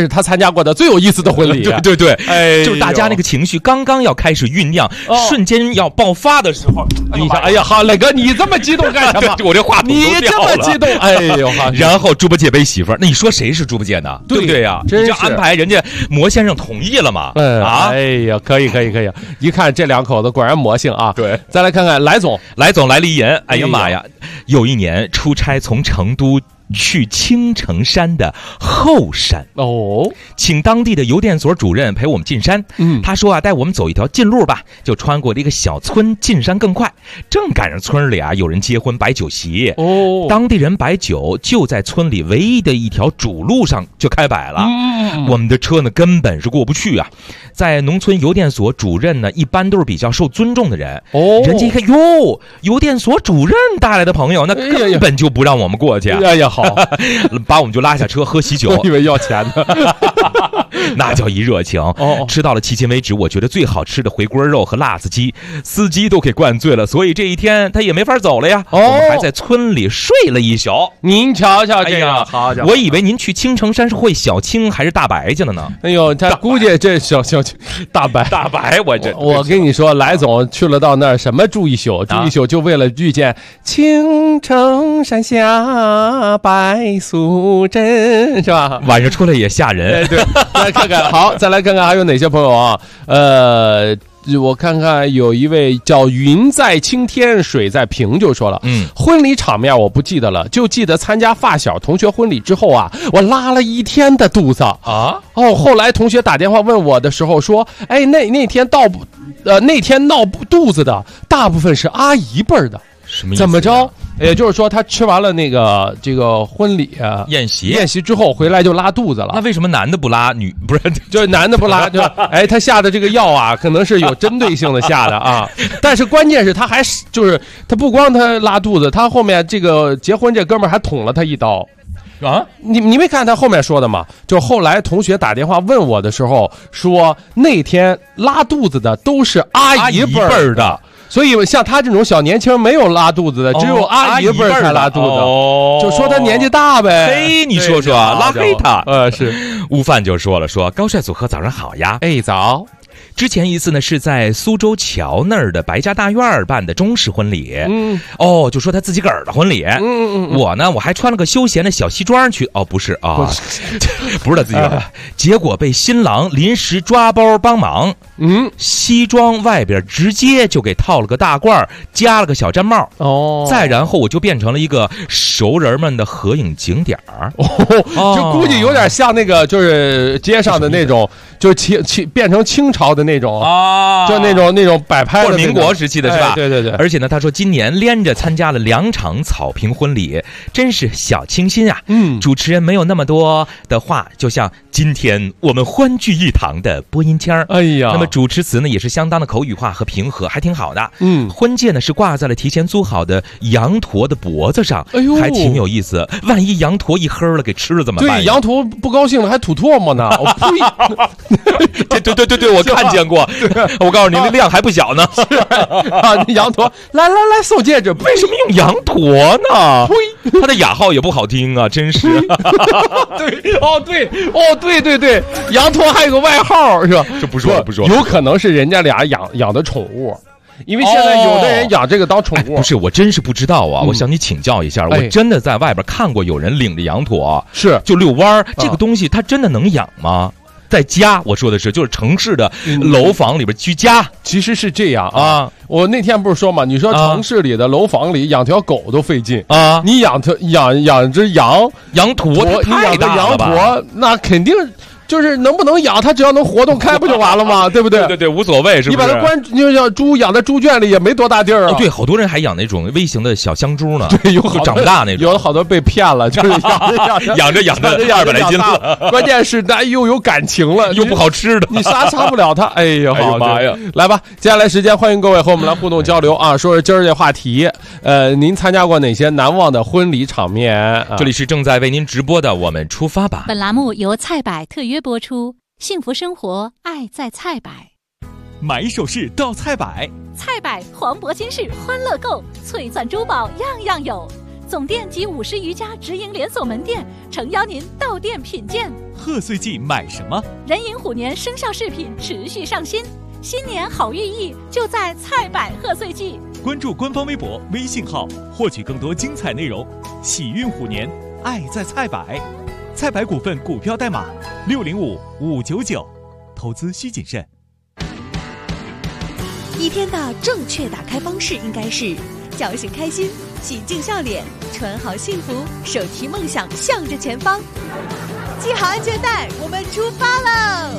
是他参加过的最有意思的婚礼。 对对对，就是大家那个情绪刚刚要开始酝酿，瞬间要爆发的时候， 你想，哎呀，好，磊哥，你这么激动干什么？ 我这话筒都你这么激动，哎呦， 然后猪八戒背媳妇儿，那你说谁是猪八戒呢？对不对呀？ 真是安排人家魔先生同意了嘛？ 哎呀，可以，一看这两口子果然魔性啊！ 对， 再来看看来总来了一言，哎呀妈呀！有一年出差从成都去青城山的后山请当地的邮电所主任陪我们进山。他说带我们走一条近路吧，就穿过了一个小村，进山更快。正赶上村里有人结婚摆酒席，当地人摆酒就在村里唯一的一条主路上就开摆了。我们的车呢根本是过不去啊。在农村邮电所主任呢一般都是比较受尊重的人，人家一看哟，邮电所主任带来的朋友，那根本就不让我们过去。 哎呀好， 把我们就拉下车喝喜酒， 我以为要钱呢。 那叫一热情。吃到了迄今为止我觉得最好吃的回锅肉和辣子鸡，司机都给灌醉了，所以这一天他也没法走了呀。我们还在村里睡了一宿。 您瞧瞧这个，好家伙！ 我以为您去青城山是会小青还是大白去了呢？ 哎呦，他估计这小大白，我跟你说，来总去了到那儿，什么住一宿就为了遇见青城山下白素贞，是吧？ 晚上出来也吓人。 对，来看看，好，再来看看还有哪些朋友啊？我看看，有一位叫云在青天水在平就说了，婚礼场面我不记得了，就记得参加发小同学婚礼之后啊，我拉了一天的肚子啊。后来同学打电话问我的时候说，哎，那天闹肚子的大部分是阿姨辈儿的。 什么意思？ 怎么着？也就是说，他吃完了这个婚礼宴席之后回来就拉肚子了。 那为什么男的不拉，不是？ 就是男的不拉，就他下的这个药啊，可能是有针对性的下的啊。但是关键是他还就是他不光他拉肚子，他后面这个结婚这哥们儿还捅了他一刀。啊，你没看他后面说的吗？就后来同学打电话问我的时候说，那天拉肚子的都是阿姨辈儿的。所以像他这种小年轻没有拉肚子的，只有阿姨辈儿才拉肚子，就说他年纪大呗。 嘿，你说说，拉黑他。 是。 悟饭就说了，高帅组合早上好呀。 哎，早。 之前一次呢是在苏州桥那儿的白家大院办的中式婚礼，就说他自己个儿的婚礼，我呢我还穿了个休闲的小西装去，不是啊，不是他自己个儿，结果被新郎临时抓包帮忙，西装外边直接就给套了个大褂，加了个小毡帽，再然后我就变成了一个熟人们的合影景点儿， 就估计有点像那个就是街上的那种，就是变成清朝的那种就那种摆拍的， 或者民国时期的是吧？ 对对对。 而且呢，他说今年连着参加了2场草坪婚礼，真是小清新啊。主持人没有那么多的话，就像今天我们欢聚一堂的播音腔。 哎呀， 那么主持词呢也是相当的口语化和平和，还挺好的。婚戒呢是挂在了提前租好的羊驼的脖子上，还挺有意思。万一羊驼一喝了给吃了怎么办？ 对，羊驼不高兴了还吐唾沫呢。 对，我看见过。我告诉你，那量还不小呢。 羊驼，来送戒指， 为什么用羊驼呢？他的雅号也不好听啊，真是。 对，羊驼还有个外号是吧？ 这不说， 有可能是人家俩养的宠物。因为现在有的人养这个当宠物， 不是，我真是不知道啊！我向你请教一下，我真的在外边看过有人领着羊驼，就遛弯，这个东西它真的能养吗？在家，我说的是，就是城市的楼房里边居家， 其实是这样啊。我那天不是说嘛，你说城市里的楼房里养条狗都费劲啊，你养只羊驼， 你养的羊驼那肯定。就是能不能养它，只要能活动开不就完了吗？对不对？ 对，无所谓，是不是？ 你把它你就像猪养在猪圈里也没多大地儿啊。 对，好多人还养那种微型的小香猪呢。 对，有长不大那种。 有好多被骗了，就是养着200来斤了。 关键是那又有感情了， 又不好吃的， 你杀不了它。哎呀， 好妈呀！ 来吧，接下来时间欢迎各位和我们来互动交流啊，说说今儿这话题。您参加过哪些难忘的婚礼场面？ 这里是正在为您直播的，我们出发吧。 本栏目由菜百特约播出。幸福生活，爱在菜百。 买首饰到菜百， 菜百黄铂金饰欢乐购，璀璨珠宝样样有。 总店及50余家直营连锁门店，诚邀您到店品鉴。 贺岁季买什么？ 壬寅虎年生肖饰品持续上新，新年好寓意就在菜百贺岁季。 关注官方微博、微信号，获取更多精彩内容。喜运虎年，爱在菜百。菜百股份股票代码605599，投资需谨慎。 一天的正确打开方式应该是：叫醒开心，洗净笑脸，穿好幸福，手提梦想向着前方。系好安全带，我们出发喽！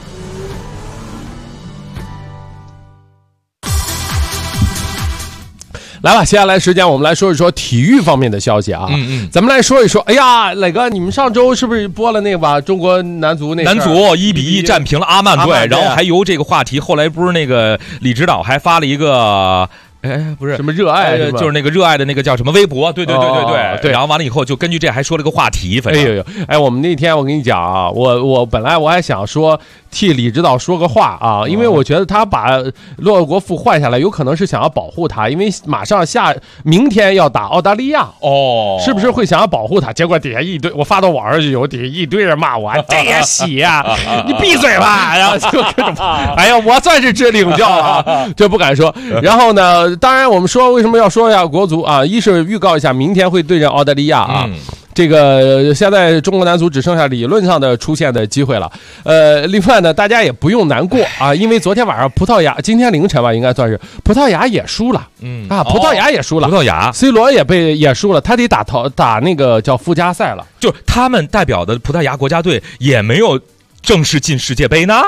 来吧，接下来时间我们来说一说体育方面的消息啊。咱们来说一说，哎呀，磊哥，你们上周是不是播了那个吧？中国男足1-1战平了阿曼队，然后还由这个话题，后来不是那个李指导还发了一个。不是什么热爱， 就是那个热爱的那个叫什么微博，对，然后完了以后就根据这还说了个话题，反正我们那天我跟你讲啊，我本来我还想说替李指导说个话啊，因为我觉得他把洛国富换下来，有可能是想要保护他，因为马上明天要打澳大利亚是不是会想要保护他？结果底下一堆，我发到网上去，有底下一堆人骂我，这也洗呀，你闭嘴吧！然后就各种，哎呀，我算是知领教了，这不敢说。然后呢？当然，我们说为什么要说一下国足啊？一是预告一下明天会对阵澳大利亚啊，这个现在中国男足只剩下理论上的出现的机会了。另外呢，大家也不用难过啊，因为昨天晚上今天凌晨吧，应该算是葡萄牙也输了，葡萄牙也输了， 葡萄牙 C 罗也输了，他得打那个叫附加赛了， 就他们代表的葡萄牙国家队也没有正式进世界杯呢。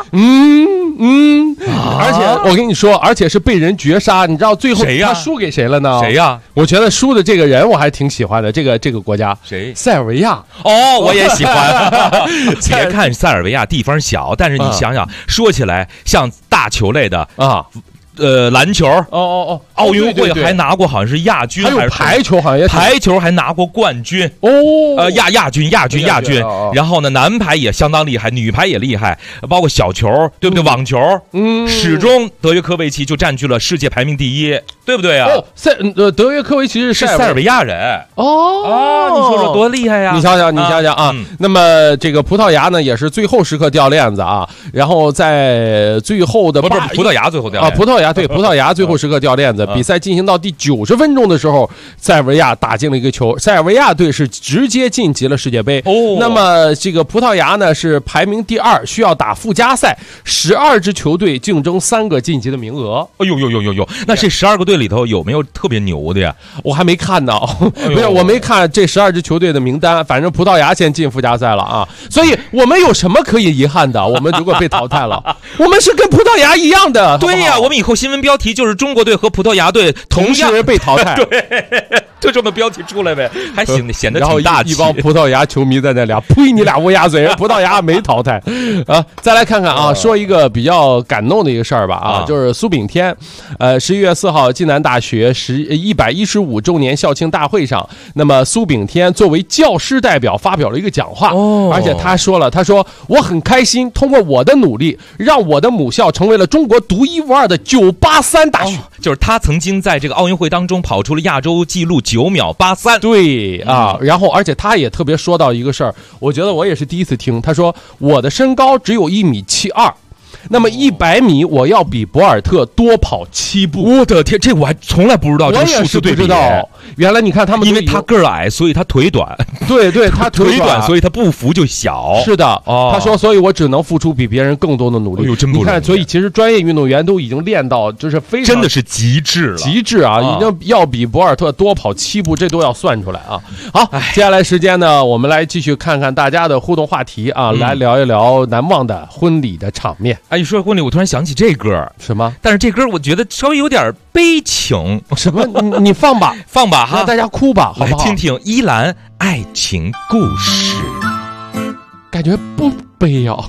而且我跟你说，而且是被人绝杀，你知道最后他输给谁了呢？ 谁呀？ 我觉得输的这个人我还挺喜欢的，这个国家谁？ 塞尔维亚。 我也喜欢。别看塞尔维亚地方小，但是你想想，说起来像大球类的啊。篮球奥运会还拿过好像是亚军， 还有排球好像排球还拿过冠军亚军，然后呢男排也相当厉害，女排也厉害，包括小球对不对？网球始终德约科维奇就占据了世界排名第1，对不对啊？ 德约科维奇是塞尔维亚人你说说多厉害呀！ 你想想啊，那么这个葡萄牙呢也是最后时刻掉链子啊，然后在最后的不是葡萄牙最后掉链子葡萄牙最后时刻掉链子，比赛进行到第90分钟的时候，塞尔维亚打进了一个球，塞尔维亚队是直接晋级了世界杯。那么这个葡萄牙呢是排名第2，需要打附加赛，12支球队竞争3个晋级的名额。 那这12个队里头有没有特别牛的呀？ 我还没看呢，不是我没看这12支球队的名单，反正葡萄牙先进附加赛了啊，所以我们有什么可以遗憾的？我们如果被淘汰了，我们是跟葡萄牙一样的。 对呀，我们以后新闻标题就是中国队和葡萄牙队同时被淘汰， 对，就这么标题出来呗，还行，显得挺大气。 一帮葡萄牙球迷在那俩，呸，你俩乌鸦嘴，葡萄牙没淘汰啊！再来看看啊，说一个比较感动的一个事儿吧啊，就是苏炳添，11月4号暨南大学115周年校庆大会上，那么苏炳添作为教师代表发表了一个讲话，而且他说我很开心，通过我的努力，让我的母校成为了中国独一无二的983大学， 就是他曾经在这个奥运会当中跑出了亚洲纪录9秒83。 对啊，然后而且他也特别说到一个事儿，我觉得我也是第一次听，他说我的身高只有1.72米。那么100米我要比博尔特多跑7步。 我的天，这我还从来不知道这个数字对比。 原来你看他们， 因为他个儿矮，所以他腿短。 对，他腿短， 所以他步幅就小。 是的，他说，所以我只能付出比别人更多的努力。 真不容易。 你看，所以其实专业运动员都已经练到就是非常真的是极致了， 极致啊！已经要比博尔特多跑7步，这都要算出来啊。好，接下来时间呢，我们来继续看看大家的互动话题啊，来聊一聊难忘的婚礼的场面。 一说婚礼，我突然想起这歌， 什么？ 但是这歌我觉得稍微有点悲情。 什么？你放吧， 放吧哈， 让大家哭吧，好不好？ 来听听依兰爱情故事， 感觉不悲啊。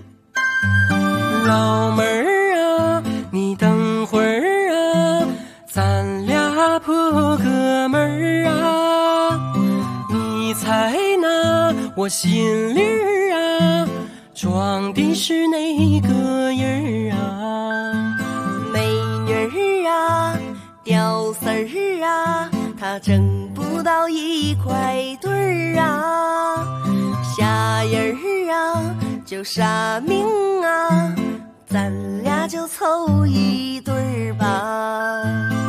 老妹儿啊，你等会儿啊，咱俩破哥们儿啊，你猜那我心里啊装的是哪个人啊？ 美女儿啊，屌丝儿啊，他真不走到一块堆儿啊，下人儿啊就杀命啊，咱俩就凑一对儿吧。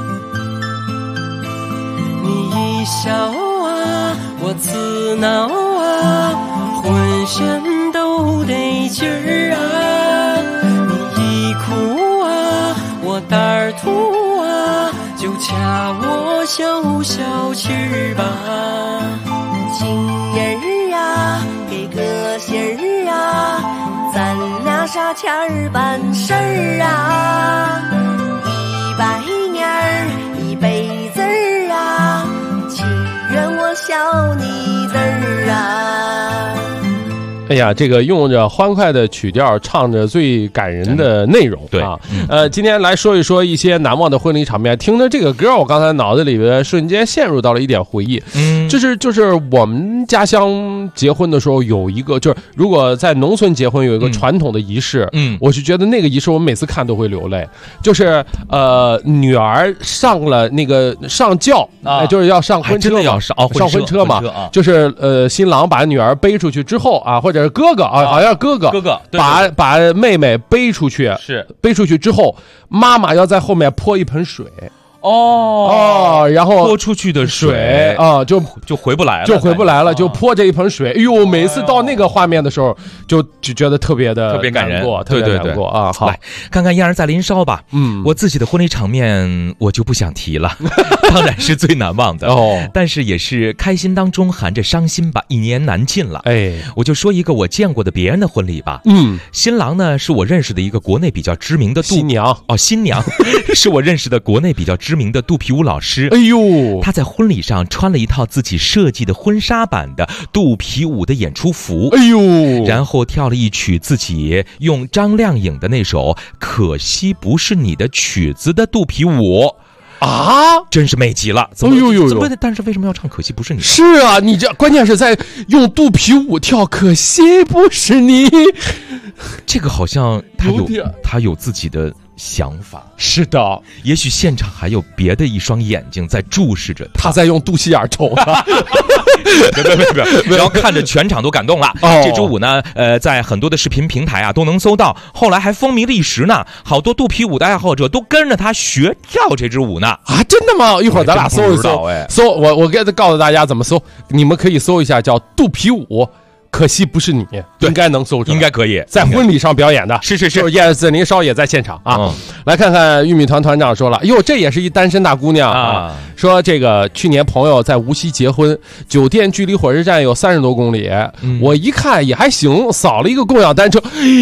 你一笑啊，我自恼啊，浑身都得劲儿啊。你一哭啊，我胆儿突啊，就掐我消消气儿吧。情人儿啊，给个信儿啊，咱俩啥钱儿办事儿啊。100年儿一辈子儿啊，情愿我笑你字儿啊。 哎呀，这个用着欢快的曲调，唱着最感人的内容， 对啊，今天来说一说一些难忘的婚礼场面。听着这个歌，我刚才脑子里边瞬间陷入到了一点回忆，就是我们家乡结婚的时候有一个，就是如果在农村结婚有一个传统的仪式，我是觉得那个仪式我每次看都会流泪，就是女儿上了那个上轿啊，就是要上婚车，真的要上婚车嘛，就是新郎把女儿背出去之后啊，或者是哥哥啊，好像哥哥把妹妹背出去， 是背出去之后，妈妈要在后面泼一盆水。然后泼出去的水啊，就回不来了， 就泼这一盆水。哎呦，每次到那个画面的时候，就觉得特别感人， 特别难过啊！好， 来看看燕儿在林梢吧。我自己的婚礼场面我就不想提了，当然是最难忘的但是也是开心当中含着伤心吧，一年难尽了。我就说一个我见过的别人的婚礼吧。新郎呢是我认识的一个国内比较知名的新娘是我认识的国内比较知名的肚皮舞老师。 哎呦， 他在婚礼上穿了一套自己设计的婚纱版的肚皮舞的演出服。 哎呦， 然后跳了一曲自己用张靓颖的那首《可惜不是你的曲子》的肚皮舞。真是美极了！但是为什么要唱《可惜不是你》？ 是啊，你这关键是在用肚皮舞跳《可惜不是你》， 这个好像他有自己的想法。 是的， 也许现场还有别的一双眼睛在注视着他在用肚脐眼瞅他。 别，然后看着全场都感动了。这支舞呢，在很多的视频平台啊都能搜到，后来还风靡了一时呢。好多肚皮舞的爱好者都跟着他学跳这支舞呢。 啊，真的吗？一会儿咱俩搜一搜。我告诉大家怎么搜，你们可以搜一下叫肚皮舞。可惜不是你，应该能搜出来， 应该可以在婚礼上表演的。 是， 就是燕子林梢也在现场啊。来看看玉米团团长说了，哟，这也是一单身大姑娘啊。说这个去年朋友在无锡结婚，酒店距离火车站有30多公里，我一看也还行，扫了一个共享单车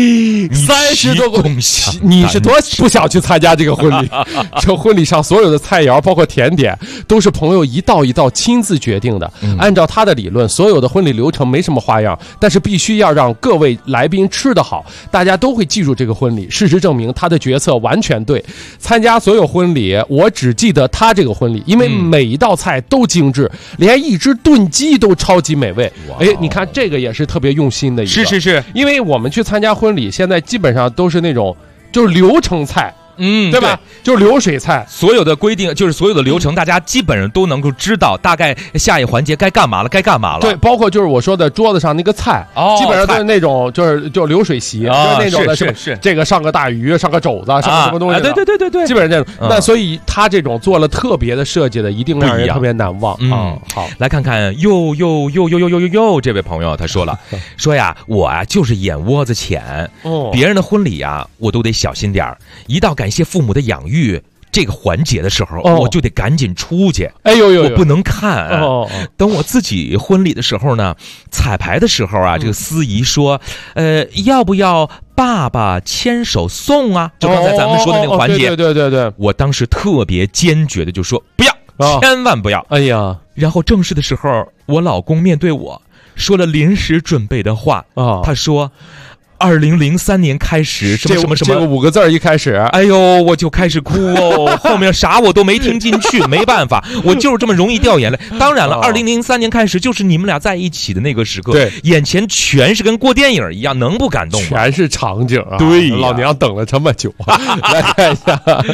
，30多公里，你是多不想去参加这个婚礼？这婚礼上所有的菜肴包括甜点都是朋友一道一道亲自决定的。按照他的理论，所有的婚礼流程没什么花样。但是必须要让各位来宾吃得好，大家都会记住这个婚礼。事实证明，他的决策完全对。参加所有婚礼，我只记得他这个婚礼，因为每一道菜都精致，连一只炖鸡都超级美味。你看这个也是特别用心的一个。 是， 因为我们去参加婚礼，现在基本上都是那种就是流程菜。对吧？就是流水菜， 所有的规定就是所有的流程，大家基本上都能够知道大概下一环节该干嘛了。 对，包括就是我说的桌子上那个菜，基本上都是那种就是流水席，就是那种的是这个上个大鱼，上个肘子，上个什么东西。 对， 基本上这种。那所以他这种做了特别的设计的，一定让人特别难忘啊。好， 来看看这位朋友他说了，说呀，我啊就是眼窝子浅，别人的婚礼啊我都得小心点儿，一到感谢父母的养育这个环节的时候，我就得赶紧出去。我不能看。等我自己婚礼的时候呢，彩排的时候啊，这个司仪说，要不要爸爸牵手送啊？就刚才咱们说的那个环节。 对， 我当时特别坚决的就说不要，千万不要。 哎呀， 然后正式的时候，我老公面对我说了临时准备的话他说， 2003年开始，什么这个5个字一开始， 哎呦，我就开始哭哦，后面啥我都没听进去，没办法，我就是这么容易掉眼泪。当然了，2003年开始就是你们俩在一起的那个时刻， 对， 眼前全是跟过电影一样，能不感动吗？ 全是场景啊！ 对， 老娘等了这么久啊！来看一下，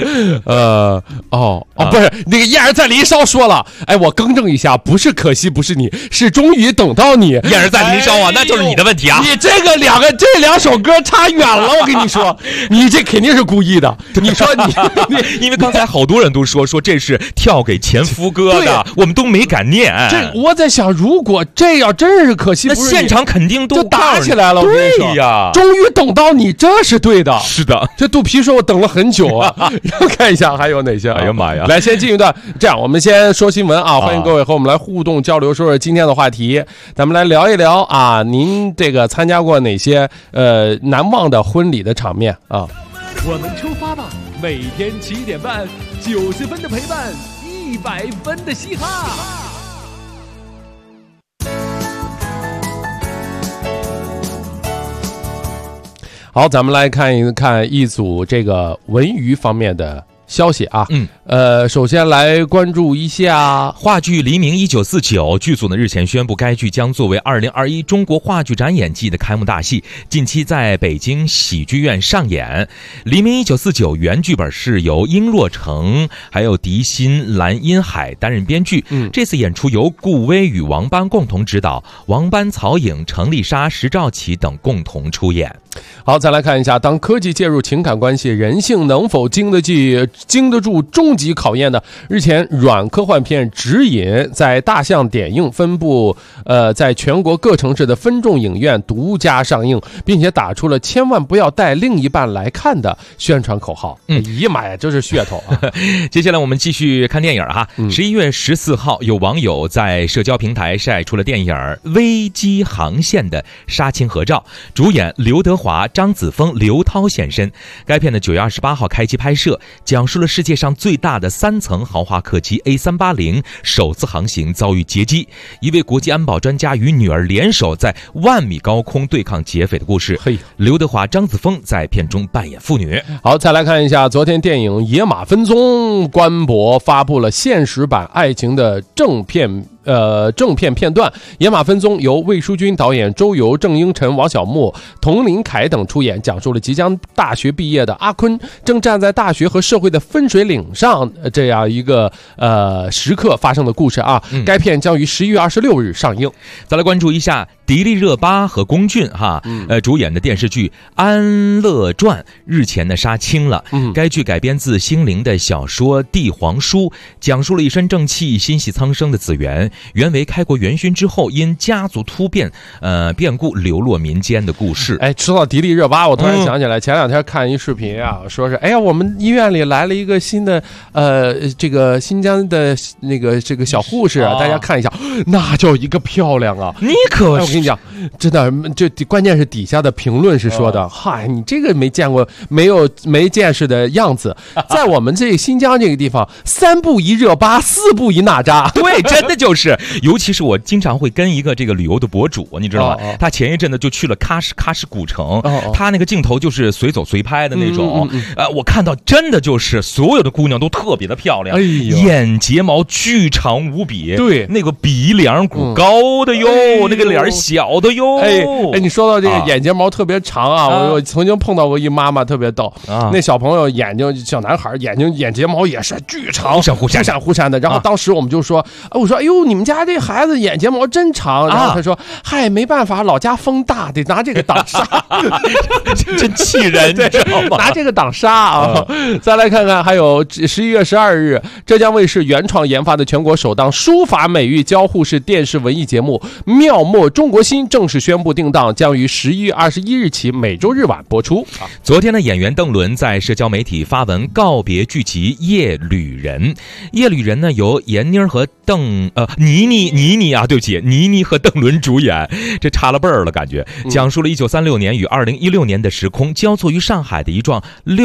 不是那个燕儿在林梢说了，哎，我更正一下，不是可惜不是你，是终于等到你。 燕儿在林梢啊，那就是你的问题啊！ 你这两首歌差远了，我跟你说，你这肯定是故意的。你说你因为刚才好多人都说这是跳给前夫歌的，我们都没敢念。 我在想，如果这样真是可惜， 那现场肯定都打起来了。 对呀， 终于等到你，这是对的。 是的， 这肚皮说我等了很久啊。然后看一下还有哪些？ 哎呀妈呀！ 来，先进一段。这样，我们先说新闻啊，欢迎各位和我们来互动交流，说说今天的话题。咱们来聊一聊啊，您这个参加过哪些难忘的婚礼的场面啊？ 我们出发吧！每天7点半，90分的陪伴，100分的嘻哈。 好，咱们来看一看一组这个文娱方面的消息啊，首先来关注一下话剧《黎明1949》，剧组呢日前宣布，该剧将作为2021中国话剧展演季的开幕大戏，近期在北京喜剧院上演。《黎明1949》原剧本是由殷若成还有狄鑫、蓝荫海担任编剧，这次演出由顾威与王班共同指导，王班、曹颖、程丽莎、石兆琪等共同出演。 好，再来看一下，当科技介入情感关系，人性能否经得住终极考验呢？日前，软科幻片《指引》在大象点映分布，在全国各城市的分众影院独家上映，并且打出了千万不要带另一半来看的宣传口号。呀妈呀，这是噱头啊！ 接下来我们继续看电影哈。11月14号，有网友在社交平台晒出了电影《危机航线》的杀青合照，主演刘德华、张子枫、刘涛现身。该片的9月28号开机拍摄，讲述了世界上最大的3层豪华客机 A380 首次航行遭遇劫机，一位国际安保专家与女儿联手在10000米高空对抗劫匪的故事。刘德华、张子枫在片中扮演父女。 好，再来看一下，昨天电影《野马分鬃》官博发布了现实版爱情的正片片段。《野马分鬃》由魏书君导演，周游、郑英晨、王小木、佟林凯等出演，讲述了即将大学毕业的阿坤正站在大学和社会的分水岭上这样一个时刻发生的故事啊。该片将于11月26日上映。 再来关注一下迪丽热巴和龚俊主演的电视剧《安乐传》日前呢杀青了。该剧改编自心灵的小说《帝皇书》，讲述了一身正气、心系苍生的子元，原为开国元勋之后因家族突变变故流落民间的故事。 哎，说到迪丽热巴，我突然想起来，前2天看一视频啊，说是哎呀，我们医院里来了一个新的这个新疆的这个小护士啊，大家看一下，那叫一个漂亮啊！ 你可我跟你讲，真的，这关键是底下的评论是说的，嗨，你这个没见过没见识的样子，在我们这新疆这个地方，3步一热巴，4步一娜扎。 对，真的就是，尤其是我经常会跟一个这个旅游的博主，你知道吗？他前一阵呢就去了喀什古城，他那个镜头就是随走随拍的那种，我看到真的就是所有的姑娘都特别的漂亮，眼睫毛巨长无比， 对， 那个鼻梁骨高的哟，那个脸小的哟。 哎，你说到这个眼睫毛特别长啊，我曾经碰到过一妈妈特别逗，那小朋友眼睛小男孩眼睫毛也是巨长，忽闪忽闪的。然后当时我们就说，我说哎呦，你们家这孩子眼睫毛真长。然后他说，嗨，没办法，老家风大，得拿这个挡沙。 真气人，你知道吗？ 拿这个挡沙啊。再来看看，还有11月12日，浙江卫视原创研发的全国首档书法美育交互式电视文艺节目《妙墨中国心》正式宣布定档，将于11月21日起每周日晚播出。 昨天的演员邓伦在社交媒体发文告别剧集《夜旅人》。《夜旅人》呢，由闫妮和倪妮啊，对不起，倪妮和邓伦主演，这差了辈儿了感觉。讲述了1936年与2016年的时空交错于上海的一幢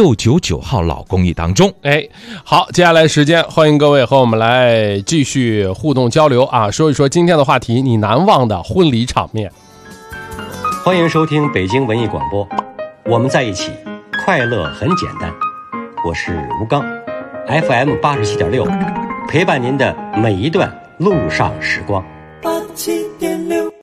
699号老公寓当中。 哎，好，接下来时间欢迎各位和我们来继续互动交流啊，说一说今天的话题，你难忘的婚礼场面。 欢迎收听北京文艺广播，我们在一起，快乐很简单。我是吴刚 ，FM 87.6，陪伴您的每一段路上时光。 87.6。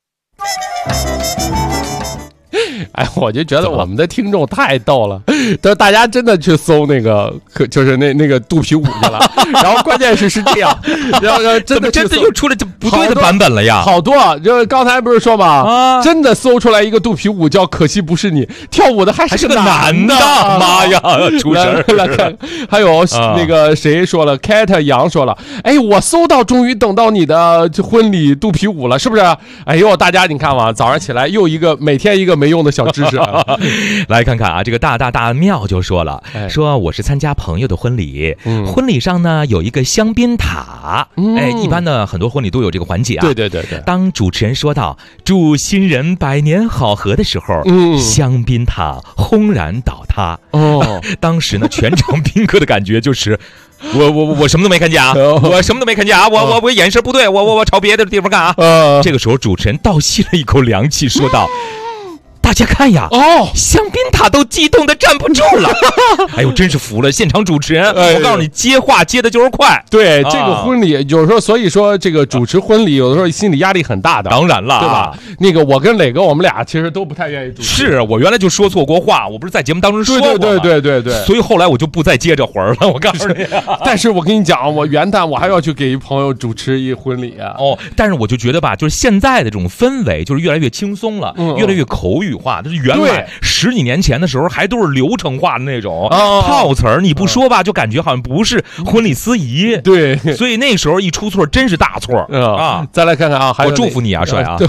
哎，我就觉得我们的听众太逗了，都大家真的去搜那个，就是那个肚皮舞去了。然后关键是这样，然后真的又出来这不对的版本了呀， 好多。就刚才不是说嘛，真的搜出来一个肚皮舞叫《可惜不是你》，跳舞的还是个男的， 妈呀，出神了！还有那个谁说了 ，Cat 杨说了，哎，我搜到终于等到你的婚礼肚皮舞了，是不是？哎呦，大家你看嘛，早上起来又一个每天一个没用的小知识。 来看看啊，这个大庙就说了，说我是参加朋友的婚礼，婚礼上呢有一个香槟塔，一般的很多婚礼都有这个环节啊。 对。 当主持人说到祝新人百年好合的时候，香槟塔轰然倒塌。当时呢，全场宾客的感觉就是。我什么都没看见啊！我什么都没看见啊！我眼神不对，我朝别的地方看啊！这个时候主持人倒吸了一口凉气，说道。大家看呀，香槟塔都激动的站不住了。哎呦，真是服了现场主持人！我告诉你，接话接的就是快。 对，这个婚礼有时候，所以说这个主持婚礼有的时候心理压力很大的。 当然了， 对吧？那个我跟磊哥，我们俩其实都不太愿意主持。 是我原来就说错过话，我不是在节目当中说过吗？ 对。 所以后来我就不再接这活儿了。我告诉你， 但是我跟你讲，我元旦我还要去给一朋友主持一婚礼啊。 但是我就觉得吧，就是现在的这种氛围，就是越来越轻松了，越来越口语化。但是原来10几年前的时候，还都是流程化的那种套词儿，你不说吧，就感觉好像不是婚礼司仪。 对， 所以那时候一出错，真是大错啊！ 再来看看啊， 我祝福你啊，帅啊！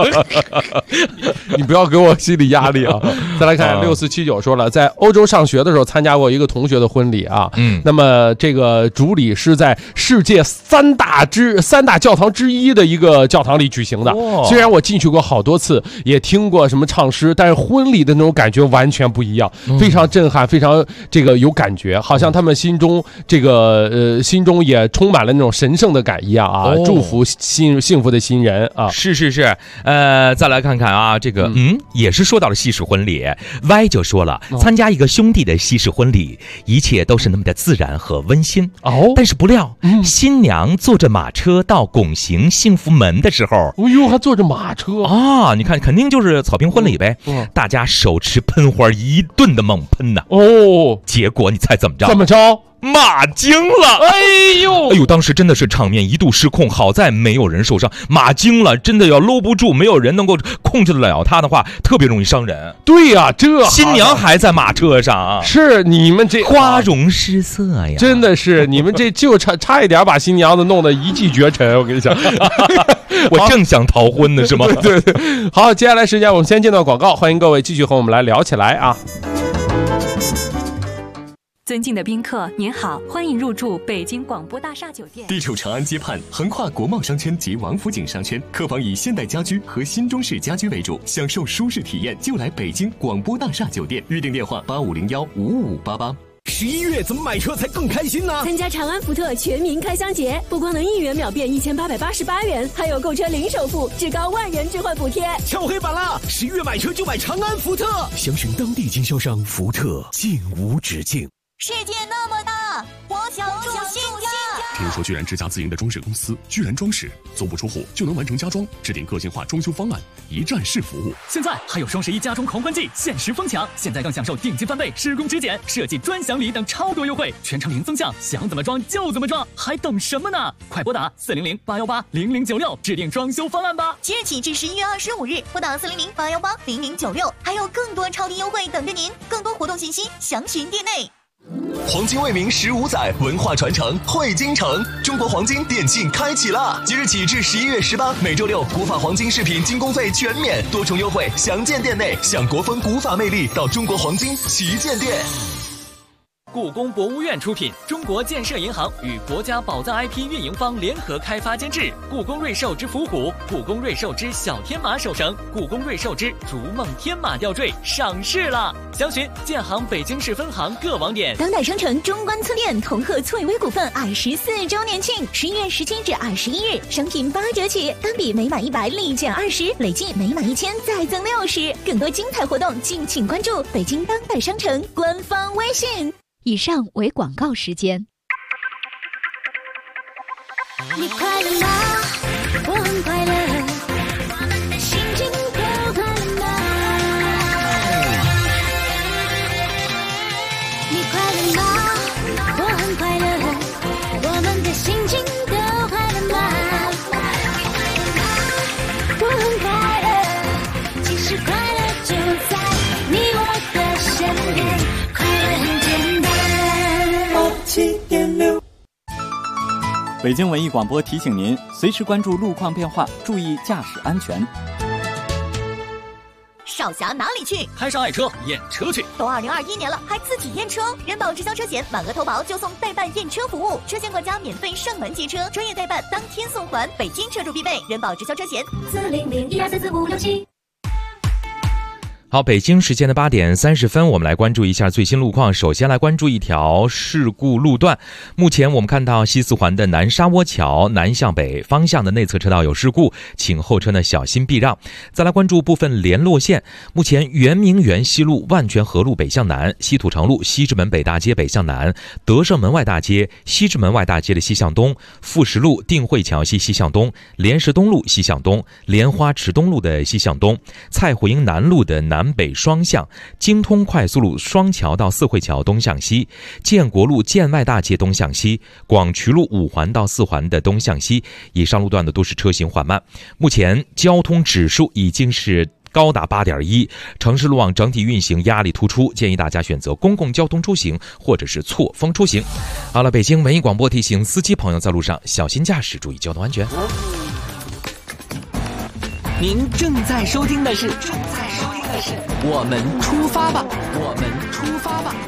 你不要给我心理压力啊！再来看6479说了，在欧洲上学的时候参加过一个同学的婚礼啊。那么这个主礼是在世界三大教堂之一的一个教堂里举行的。虽然我进去过好多次，也听过什么唱诗，但是婚礼的那种感觉完全不一样，非常震撼，非常这个有感觉，好像他们心中这个心中也充满了那种神圣的感一样啊！祝福幸福的新人啊！ 是，再来看看啊，这个也是说到了西式婚礼 ，Y 就说了，参加一个兄弟的西式婚礼，一切都是那么的自然和温馨但是不料新娘坐着马车到拱形幸福门的时候， 还坐着马车啊！你看，肯定就是草坪婚礼呗，大家手持喷花一顿的猛喷呐！结果你猜怎么着？马惊了！哎呦，当时真的是场面一度失控，好在没有人受伤。马惊了，真的要搂不住，没有人能够控制得了他的话，特别容易伤人。 对呀，这新娘还在马车上啊！ 是你们这花容失色呀！ 真的是你们这就差一点把新娘子弄得一骑绝尘。我跟你讲， 我正想逃婚呢，是吗？ 对。好，接下来时间我们先进到广告，欢迎各位继续和我们来聊起来啊！ 尊敬的宾客，您好，欢迎入住北京广播大厦酒店。 地处长安街畔，横跨国贸商圈及王府井商圈，客房以现代家居和新中式家居为主，享受舒适体验就来北京广播大厦酒店。预订电话85015588。 11月怎么买车才更开心呢？ 参加长安福特全民开箱节，不光能1元秒变1888元，还有购车零首付，至高万元置换补贴。 抢黑板啦！11月买车就买长安福特，详询当地经销商。福特，竟无止境。 世界那么大，我想住新家。 听说居然之家自营的装饰公司居然装饰足不出户就能完成家装，制定个性化装修方案，一站式服务。 现在还有双11家装狂欢季限时疯抢，现在更享受定金翻倍、施工直减、设计专享礼等超多优惠，全程零增项，想怎么装就怎么装，还等什么呢？快拨打400-818-0096制定装修方案吧！ 即日起至11月25日，拨打400-818-0096，还有更多超低优惠等着您。更多活动信息详询店内。 黄金卫明15载，文化传承汇京城。中国黄金电信开启了，即日起至11月18，每周六古法黄金饰品进工费全免，多重优惠详见店内。享国风古法魅力，到中国黄金旗舰店。 故宫博物院出品，中国建设银行与国家宝藏 IP 运营方联合开发监制。故宫瑞兽之伏虎、故宫瑞兽之小天马手绳、故宫瑞兽之逐梦天马吊坠上市了。详询建行北京市分行各网点。 当代商城中关村店同贺翠微股份24周年庆，11月17至21日，商品8折起，单笔每满100立减20，累计每满1000再增60。更多精彩活动，敬请关注北京当代商城官方微信。 以上为广告时间。 你快乐吗？我很快乐，我们的心情都快乐吗？你快乐吗？我很快乐，我们的心情都快乐吗？我很快乐，其实快乐就在你我的身边，快乐很简单。7.6 北京文艺广播提醒您，随时关注路况变化，注意驾驶安全。 少侠哪里去？ 开上爱车验车去。 都2021年了，还自己验车？人保直销车险满额投保就送代办验车服务，车险管家免费上门接车，专业代办当天送还，北京车主必备。人保直销车险40012444567。 好，北京时间的8点30分，我们来关注一下最新路况。首先来关注一条事故路段。目前我们看到西四环的南沙窝桥南向北方向的内侧车道有事故，请后车呢小心避让。再来关注部分联络线。目前圆明园西路万泉河路北向南、西土城路西直门北大街北向南、德胜门外大街西直门外大街的西向东、富石路定慧桥西向东、莲石东路西向东、莲花池东路的西向东、蔡虎营南路的南北双向、京通快速路双桥到四惠桥东向西、建国路建外大街东向西、广渠路5环到4环的东向西，以上路段的都是车行缓慢。目前交通指数已经是高达8.1，城市路网整体运行压力突出，建议大家选择公共交通出行或者是错峰出行。好了，北京文艺广播提醒司机朋友在路上小心驾驶，注意交通安全。 您正在收听的是我们出发吧，我们出发吧。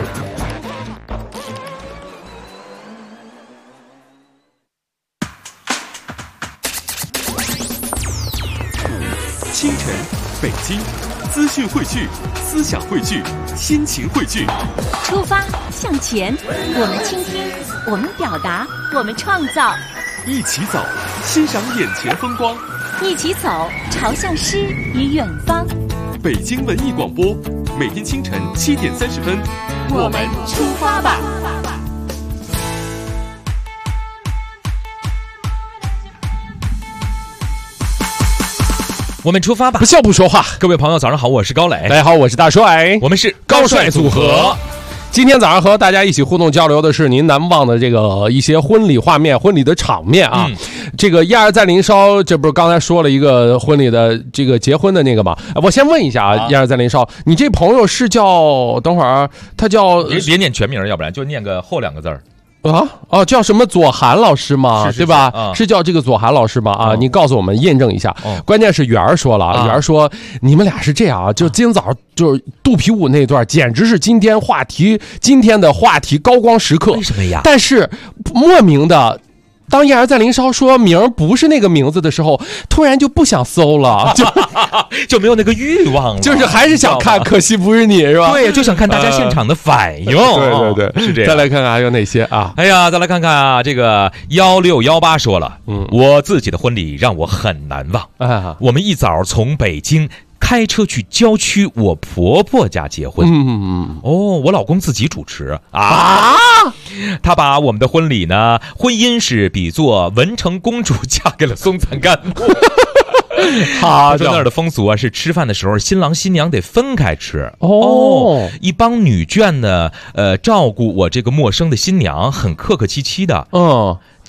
清晨，北京，资讯汇聚，思想汇聚，心情汇聚。 出发向前，我们倾听，我们表达，我们创造。 一起走，欣赏眼前风光。 一起走，朝向诗与远方。 北京文艺广播，每天清晨7点30分， 我们出发吧。 我们出发吧， 不笑不说话。 各位朋友早上好，我是高磊。 大家好，我是大帅， 我们是高帅组合。今天早上和大家一起互动交流的是您难忘的这个一些婚礼画面、婚礼的场面啊。这个燕儿在林梢，这不是刚才说了一个婚礼的这个结婚的那个吗？我先问一下啊，燕儿在林梢，你这朋友是叫，等会儿他叫别念全名，要不然就念个后2个字儿。 叫什么左涵老师吗？对吧？是叫这个左涵老师吗？啊，你告诉我们验证一下。关键是圆儿说了啊，圆儿说你们俩是这样啊，就今早就是肚皮舞那段，简直是今天的话题高光时刻。 为什么呀？ 但是莫名的。当燕儿在林梢说名不是那个名字的时候，突然就不想搜了， 就没有那个欲望了， 就是还是想看，可惜不是你是吧？ 对，就想看大家现场的反应。 对， 是这样。 再来看看还有哪些啊？ 哎呀，再来看看啊，这个1618说了，我自己的婚礼让我很难忘啊。我们一早从北京开车去郊区我婆婆家结婚。我老公自己主持啊。他把我们的婚礼呢，婚姻是比作文成公主嫁给了松赞干布。他说那儿的风俗啊，是吃饭的时候新郎新娘得分开吃。一帮女眷呢，照顾我这个陌生的新娘，很客客气气的。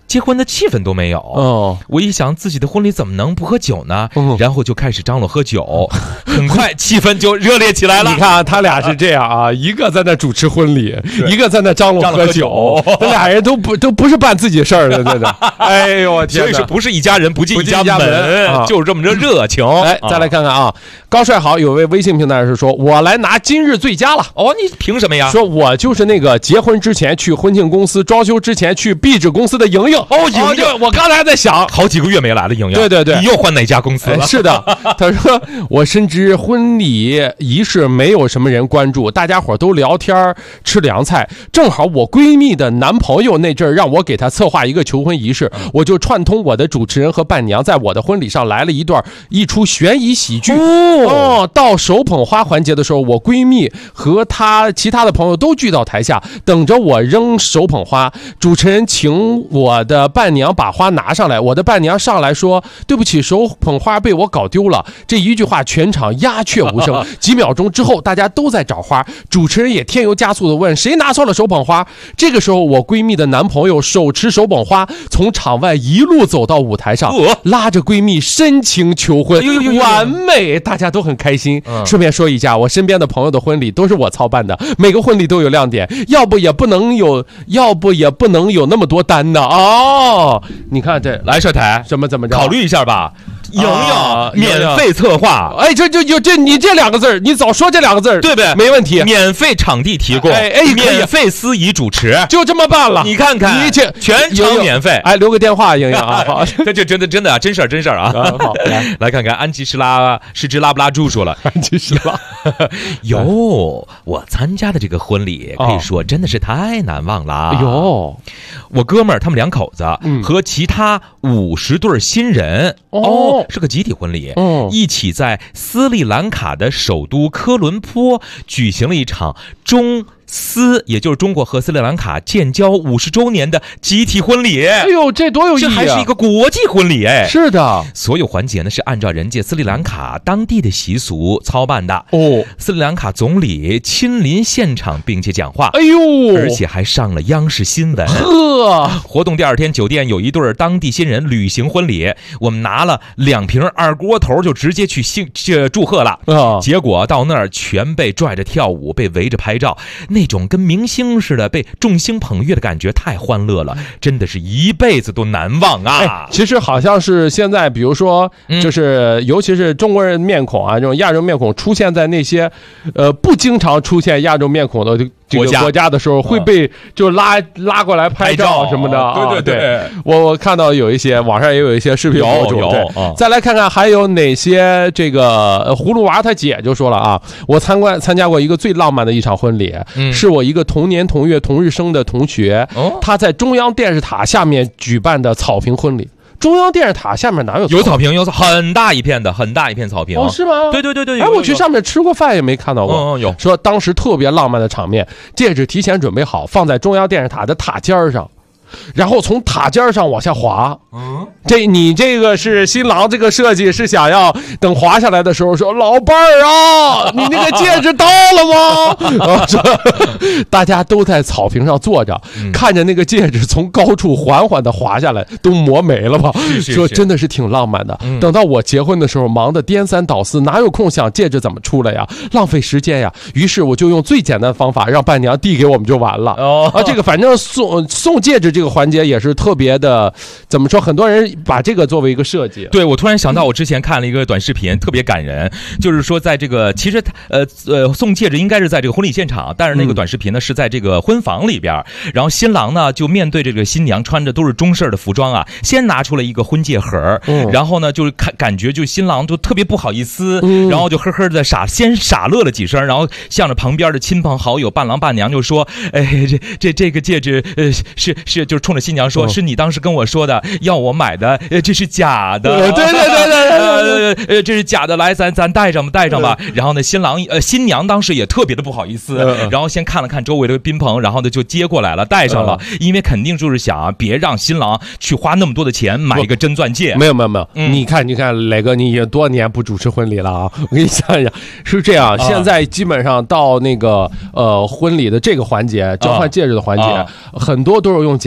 结婚的气氛都没有。我一想自己的婚礼怎么能不喝酒呢？然后就开始张罗喝酒，很快气氛就热烈起来了。 你看他俩是这样啊，一个在那主持婚礼，一个在那张罗喝酒，这俩人都不是办自己事儿的，真的。哎呦我天哪！ 所以是不是一家人不进一家门，就是这么着热情。 哎，再来看看啊，高帅好有位微信平台是说，我来拿今日最佳了。 你凭什么呀？ 说我就是那个结婚之前去婚庆公司，装修之前去壁纸公司的莹莹。莹莹，我刚才还在想， 好几个月没来了，莹莹。 对， 你又换哪家公司了？ 是的，他说我深知婚礼仪式没有什么人关注，大家伙都聊天吃凉菜，正好我闺蜜的男朋友那阵儿让我给他策划一个求婚仪式，我就串通我的主持人和伴娘，在我的婚礼上来了一出悬疑喜剧。到手捧花环节的时候，我闺蜜和她其他的朋友都聚到台下，等着我扔手捧花。主持人请我的伴娘把花拿上来，我的伴娘上来说对不起，手捧花被我搞丢了。这一句话全场鸦雀无声。几秒钟之后大家都在找花，主持人也添油加醋的问谁拿错了手捧花。这个时候我闺蜜的男朋友手持手捧花从场外一路走到舞台上，拉着闺蜜深情求婚，完美，大家都很开心。顺便说一下，我身边的朋友的婚礼都是我操办的，每个婚礼都有亮点，要不也不能有那么多单的。你看这来帅台怎么着， 考虑一下吧。莹莹免费策划， 这你这两个字你早说这两个字，对不对？没问题， 免费场地提供，免费司仪主持， 就这么办了。 你看看，你全场免费。 留个电话，莹莹啊，好， 这真的啊，真事儿啊。 好， 来看看安吉什拉是只拉布拉猪说了， 安吉什拉， 我参加的这个婚礼可以说真的是太难忘了。我哥们儿他们两口子和其他50对新人，是个集体婚礼，一起在斯里兰卡的首都科伦坡举行了一场中斯，也就是中国和斯里兰卡建交50周年的集体婚礼。 哎呦，这多有意义啊！ 这还是一个国际婚礼哎。 是的， 所有环节呢是按照人家斯里兰卡当地的习俗操办的。斯里兰卡总理亲临现场并且讲话，而且还上了央视新闻。活动第二天，酒店有一对当地新人旅行婚礼，我们拿了2瓶二锅头就直接去祝贺了。结果到那儿全被拽着跳舞，被围着拍照，那种跟明星似的被众星捧月的感觉太欢乐了，真的是一辈子都难忘啊。 其实好像是现在比如说就是尤其是中国人面孔啊，这种亚洲面孔出现在那些不经常出现亚洲面孔的这个国家的时候，会被就拉过来拍照什么的。对，我看到有一些网上也有一些视频博主。再来看看还有哪些。这个葫芦娃他姐就说了啊，我参加过一个最浪漫的一场婚礼，是我一个同年同月同日生的同学，他在中央电视塔下面举办的草坪婚礼。中央电视塔下面哪有草坪？有很大一片草坪。 是吗？ 对。 我去上面吃过饭也没看到过。 有说当时特别浪漫的场面，戒指提前准备好放在中央电视塔的塔尖上，然后从塔尖上往下滑。你这个是新郎这个设计是想要等滑下来的时候说，老伴儿啊，你那个戒指到了吗？大家都在草坪上坐着，看着那个戒指从高处缓缓的滑下来，都磨没了吧？说真的是挺浪漫的。等到我结婚的时候，忙得颠三倒四，哪有空想戒指怎么出来呀？浪费时间呀。于是我就用最简单的方法，让伴娘递给我们就完了。这个反正送戒指这个环节也是特别的，怎么说？很多人把这个作为一个设计。 对，我突然想到，我之前看了一个短视频，特别感人，就是说在这个其实送戒指应该是在这个婚礼现场，但是那个短视频呢是在这个婚房里边，然后新郎呢就面对这个新娘，穿着都是中式的服装啊，先拿出了一个婚戒盒，然后呢就是感觉就新郎就特别不好意思，然后就呵呵的先傻乐了几声，然后向着旁边的亲朋好友伴郎伴娘就说，这个戒指是就是冲着新娘说，是你当时跟我说的要我买的，这是假的。对，这是假的，来咱戴上吧。然后呢新娘当时也特别的不好意思，然后先看了看周围的宾朋，然后呢就接过来了，戴上了，因为肯定就是想别让新郎去花那么多的钱买一个真钻戒。 没有，你看磊哥，你已经多年不主持婚礼了啊！我跟你讲一讲，是这样，现在基本上到那个婚礼的这个环节，交换戒指的环节，很多都是用假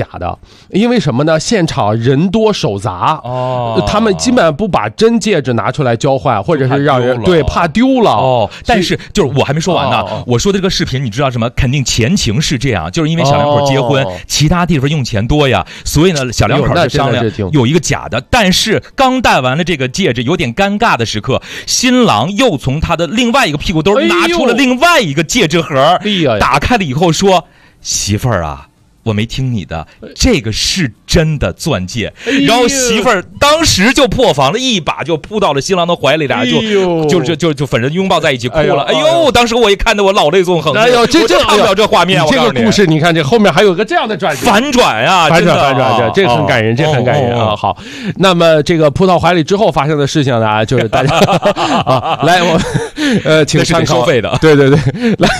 的，因为什么呢？现场人多手杂，他们基本不把真戒指拿出来交换，或者是让人怕丢了。 但是就是我还没说完呢，我说的这个视频你知道什么？肯定前情是这样，就是因为小两口结婚，其他地方用钱多呀，所以呢小两口就商量有一个假的，但是刚戴完了这个戒指，有点尴尬的时刻，新郎又从他的另外一个屁股兜拿出了另外一个戒指盒，打开了以后说：“媳妇儿啊，我没听你的，这个是真的钻戒。”然后媳妇儿当时就破防了，一把就扑到了新郎的怀里，俩就反正拥抱在一起哭了。哎呦，当时我一看到我老泪纵横， 哎呦，这看不了这画面。 这个故事你看，这后面还有个这样的转折， 反转呀， 反转，这很感人，这很感人啊。好，那么这个扑到怀里之后发生的事情呢，就是大家啊，来我请参考收费的， 对，来。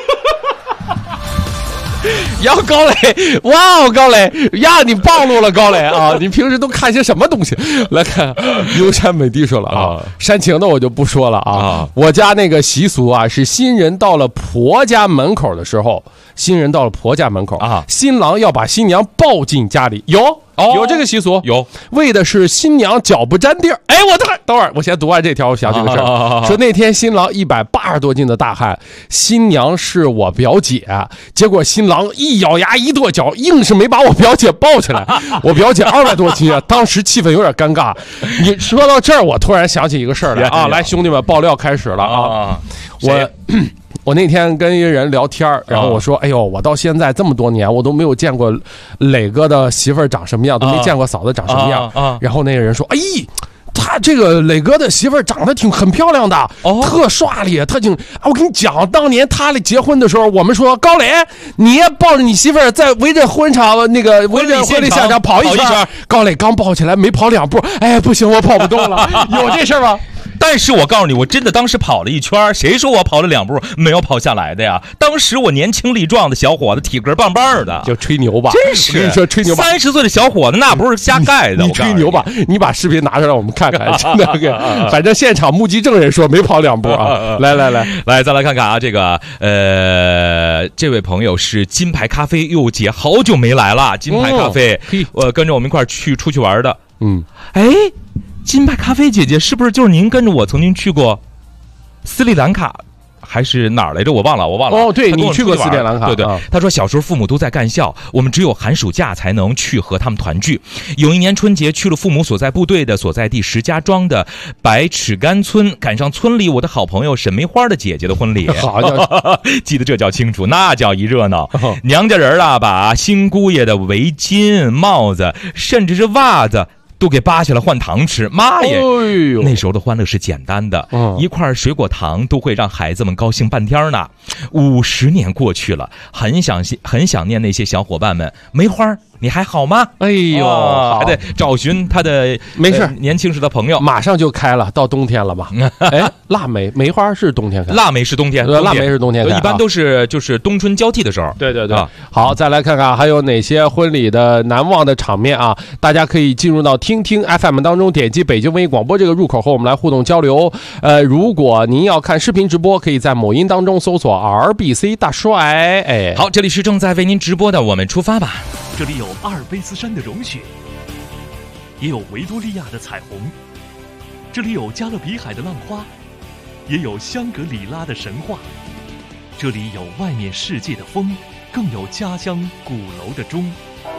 要高磊，哇，高磊呀，你暴露了高磊啊！你平时都看些什么东西？来看，优山美地说了啊，煽情的我就不说了啊。我家那个习俗啊，是新人到了婆家门口的时候，新郎要把新娘抱进家里，有这个习俗， 有为的是新娘脚不沾地儿。哎，等会儿，我先读完这条，我想起个事儿，说那天新郎180多斤的大汉，新娘是我表姐，结果新郎一咬牙一跺脚，硬是没把我表姐抱起来。我表姐200多斤啊，当时气氛有点尴尬。你说到这儿，我突然想起一个事儿来啊，来兄弟们，爆料开始了啊，我那天跟一个人聊天，然后我说：“哎呦，我到现在这么多年，我都没有见过磊哥的媳妇儿长什么样，都没见过嫂子长什么样。”然后那个人说：“哎，他这个磊哥的媳妇儿长得很漂亮的，特帅丽，我跟你讲，当年他俩结婚的时候，我们说高磊，你也抱着你媳妇儿在围着婚场围着婚礼现场跑一圈。高磊刚抱起来没跑2步，哎，不行，我跑不动了。有这事儿吗？” 但是我告诉你，我真的当时跑了一圈，谁说我跑了2步没有跑下来的呀？当时我年轻力壮的小伙子，体格棒棒的， 就吹牛吧。 真是， 我跟你说吹牛吧 ，30岁的小伙子那不是瞎盖的。 你吹牛吧，你把视频拿出来我们看看，真的，反正现场目击证人说没跑2步啊。来， 再来看看啊，这个这位朋友是金牌咖啡，哟姐好久没来了，金牌咖啡，跟着我们一块出去玩的，哎。金牌咖啡姐姐是不是就是您跟着我曾经去过斯里兰卡还是哪儿来着？我忘了。 哦，对，你去过斯里兰卡。 对，他说小时候父母都在干校，我们只有寒暑假才能去和他们团聚。有一年春节去了父母所在部队的所在地石家庄的白尺干村，赶上村里我的好朋友沈梅花的姐姐的婚礼。 好家伙， 记得这叫清楚，那叫一热闹。娘家人啊，把新姑爷的围巾、帽子，甚至是袜子都给扒下来换糖吃，妈耶！那时候的欢乐是简单的，一块水果糖都会让孩子们高兴半天呢。50年过去了，很想念那些小伙伴们。梅花，你还好吗？ 哎呦， 还得找寻他的没事年轻时的朋友。 马上就开了，到冬天了吧？哎，腊梅花是冬天开， 腊梅是冬天， 腊梅是冬天开， 一般都是就是冬春交替的时候。 对，好，再来看看还有哪些婚礼的难忘的场面啊？大家可以进入到听 FM 当中，点击北京文艺广播这个入口和我们来互动交流。如果您要看视频直播，可以在某音当中搜索 RBC 大帅。哎， 好，这里是正在为您直播的，我们出发吧。这里有阿尔卑斯山的融雪，也有维多利亚的彩虹，这里有加勒比海的浪花，也有香格里拉的神话，这里有外面世界的风，更有家乡鼓楼的钟。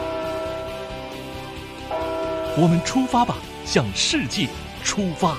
我们出发吧，向世界出发。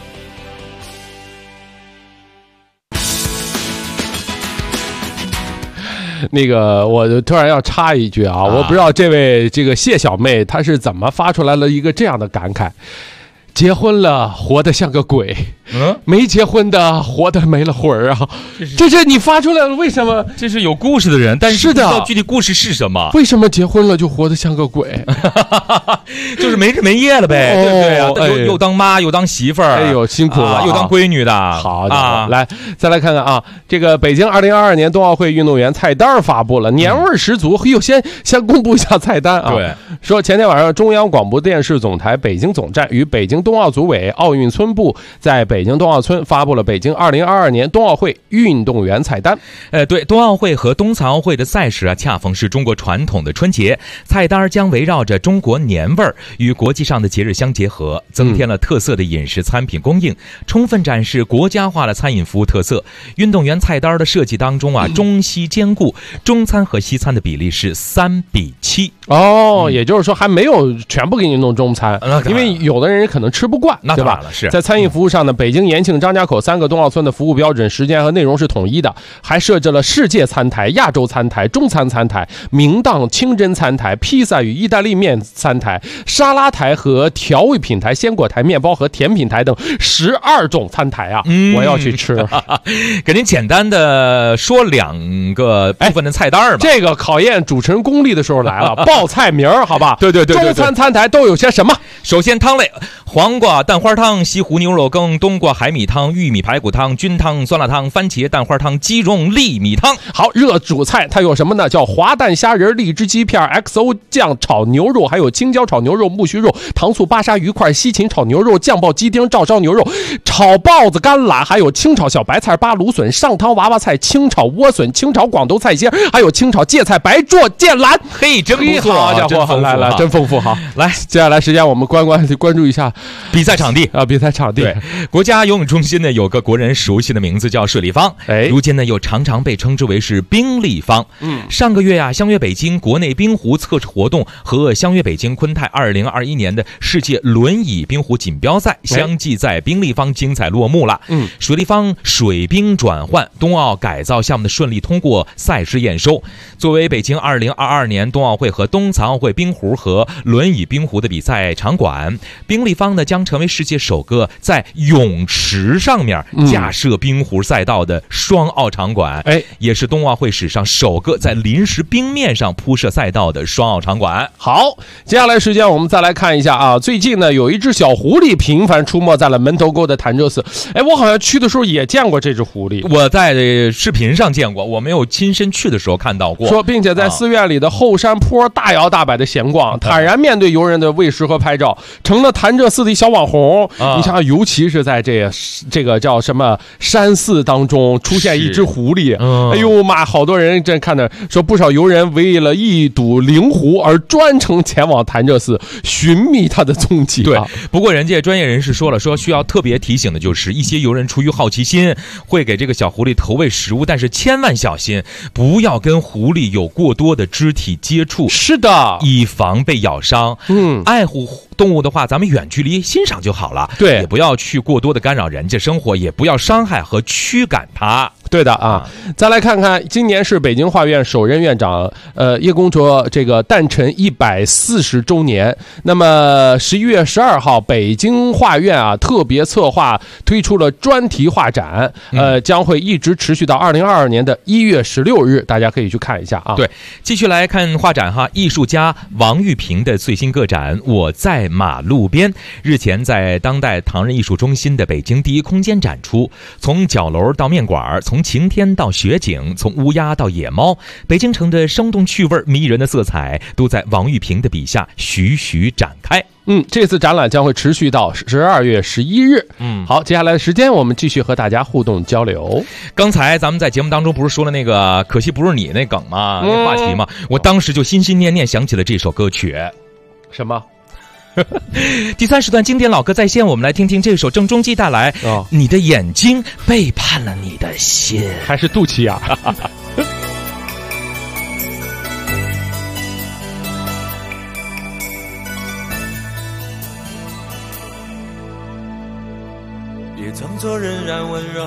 那个，我突然要插一句啊，我不知道这位这个谢小妹她是怎么发出来了一个这样的感慨：结婚了，活得像个鬼。没结婚的活得没了魂儿啊！这是你发出来了，为什么？ 这是有故事的人，但是不知道具体故事是什么。 为什么结婚了就活得像个鬼？ 就是没日没夜了呗，对不对啊？又当妈又当媳妇儿， 哎呦辛苦了， 又当闺女的。 好啊，来再来看看啊，这个北京2022年冬奥会运动员菜单发布了，年味十足。又先公布一下菜单啊。 对， 说前天晚上中央广播电视总台北京总站与北京冬奥组委、奥运村部在北京冬奥村发布了北京2022年冬奥会运动员菜单。 对，冬奥会和冬残奥会的赛事恰逢是中国传统的春节，菜单将围绕着中国年味儿与国际上的节日相结合，增添了特色的饮食餐品供应，充分展示国家化的餐饮服务特色。运动员菜单的设计当中中西兼顾，中餐和西餐的比例是3:7。 也就是说还没有全部给你弄中餐，因为有的人可能吃不惯，对吧？ 是在餐饮服务上呢，北京、延庆、张家口3个冬奥村的服务标准、时间和内容是统一的，还设置了世界餐台、亚洲餐台、中餐餐台、明档清真餐台、披萨与意大利面餐台、沙拉台和调味品台、鲜果台、面包和甜品台等12种餐台啊！我要去吃。 给您简单的说2个部分的菜单吧。 这个考验主持人功力的时候来了，报菜名好吧？ 对， 中餐餐台都有些什么？ 首先汤类，黄瓜蛋花汤、西湖牛肉羹、冬瓜海米汤、玉米排骨汤、菌汤、酸辣汤、番茄蛋花汤、鸡蓉粒米汤。 好，热主菜它有什么呢？叫滑蛋虾仁、荔枝鸡片、XO 酱炒牛肉，还有青椒炒牛肉、木须肉、糖醋巴沙鱼块、西芹炒牛肉、酱爆鸡丁、照烧牛肉、炒豹子甘蓝，还有清炒小白菜、巴芦笋、上汤娃娃菜、清炒莴笋、清炒广东菜心，还有清炒芥菜、白灼芥蓝。 嘿，真不错， 好家伙，来了，真丰富。好， 来， 接下来时间我们关注一下比赛场地啊，比赛场地。 对，国家游泳中心呢有个国人熟悉的名字叫水立方，如今呢又常常被称之为是冰立方。上个月相约北京国内冰壶测试活动和相约北京昆泰2021年的世界轮椅冰壶锦标赛相继在冰立方精彩落幕了。水立方水冰转换冬奥改造项目的顺利通过赛事验收。作为北京2022年冬奥会和冬残奥会冰壶和轮椅冰壶的比赛场馆，冰立方呢将成为世界首个在泳池上面架设冰壶赛道的双奥场馆，也是冬奥会史上首个在临时冰面上铺设赛道的双奥场馆。 好，接下来时间我们再来看一下啊，最近呢有一只小狐狸频繁出没在了门头沟的潭柘寺。我好像去的时候也见过这只狐狸， 我在视频上见过，我没有亲身去的时候看到过。 说并且在寺院里的后山坡大摇大摆的闲逛，坦然面对游人的喂食和拍照，成了潭柘寺的小网红。你想想，尤其是在这个叫什么山寺当中出现一只狐狸，哎呦妈，好多人正看着说，不少游人为了一睹灵狐而专程前往潭柘寺寻觅它的踪迹。 对，不过人家专业人士说了，说需要特别提醒的就是一些游人出于好奇心会给这个小狐狸投喂食物，但是千万小心不要跟狐狸有过多的肢体接触， 是的， 以防被咬伤。爱护动物的话，咱们远距离欣赏就好了， 对， 也不要去过多的干扰人家生活，也不要伤害和驱赶它。 对的啊，再来看看，今年是北京画院首任院长叶公卓这个诞辰140周年。那么11月12号，北京画院特别策划推出了专题画展，将会一直持续到2022年的1月16日，大家可以去看一下啊。 对，继续来看画展哈，艺术家王玉平的最新个展《我在马路边》日前在当代唐人艺术中心的北京第一空间展出，从角楼到面馆，从晴天到雪景，从乌鸦到野猫，北京城的生动趣味迷人的色彩都在王玉平的笔下徐徐展开。 这次展览将会持续到12月11日。好，接下来的时间我们继续和大家互动交流。 刚才咱们在节目当中不是说了那个可惜不是你那梗吗？那话题吗？我当时就心心念念想起了这首歌曲。 什么？ 第3时段经典老歌在线，我们来听听这首郑中基带来你的眼睛背叛了你的心， 还是肚脐啊？ 别装作仍然温柔，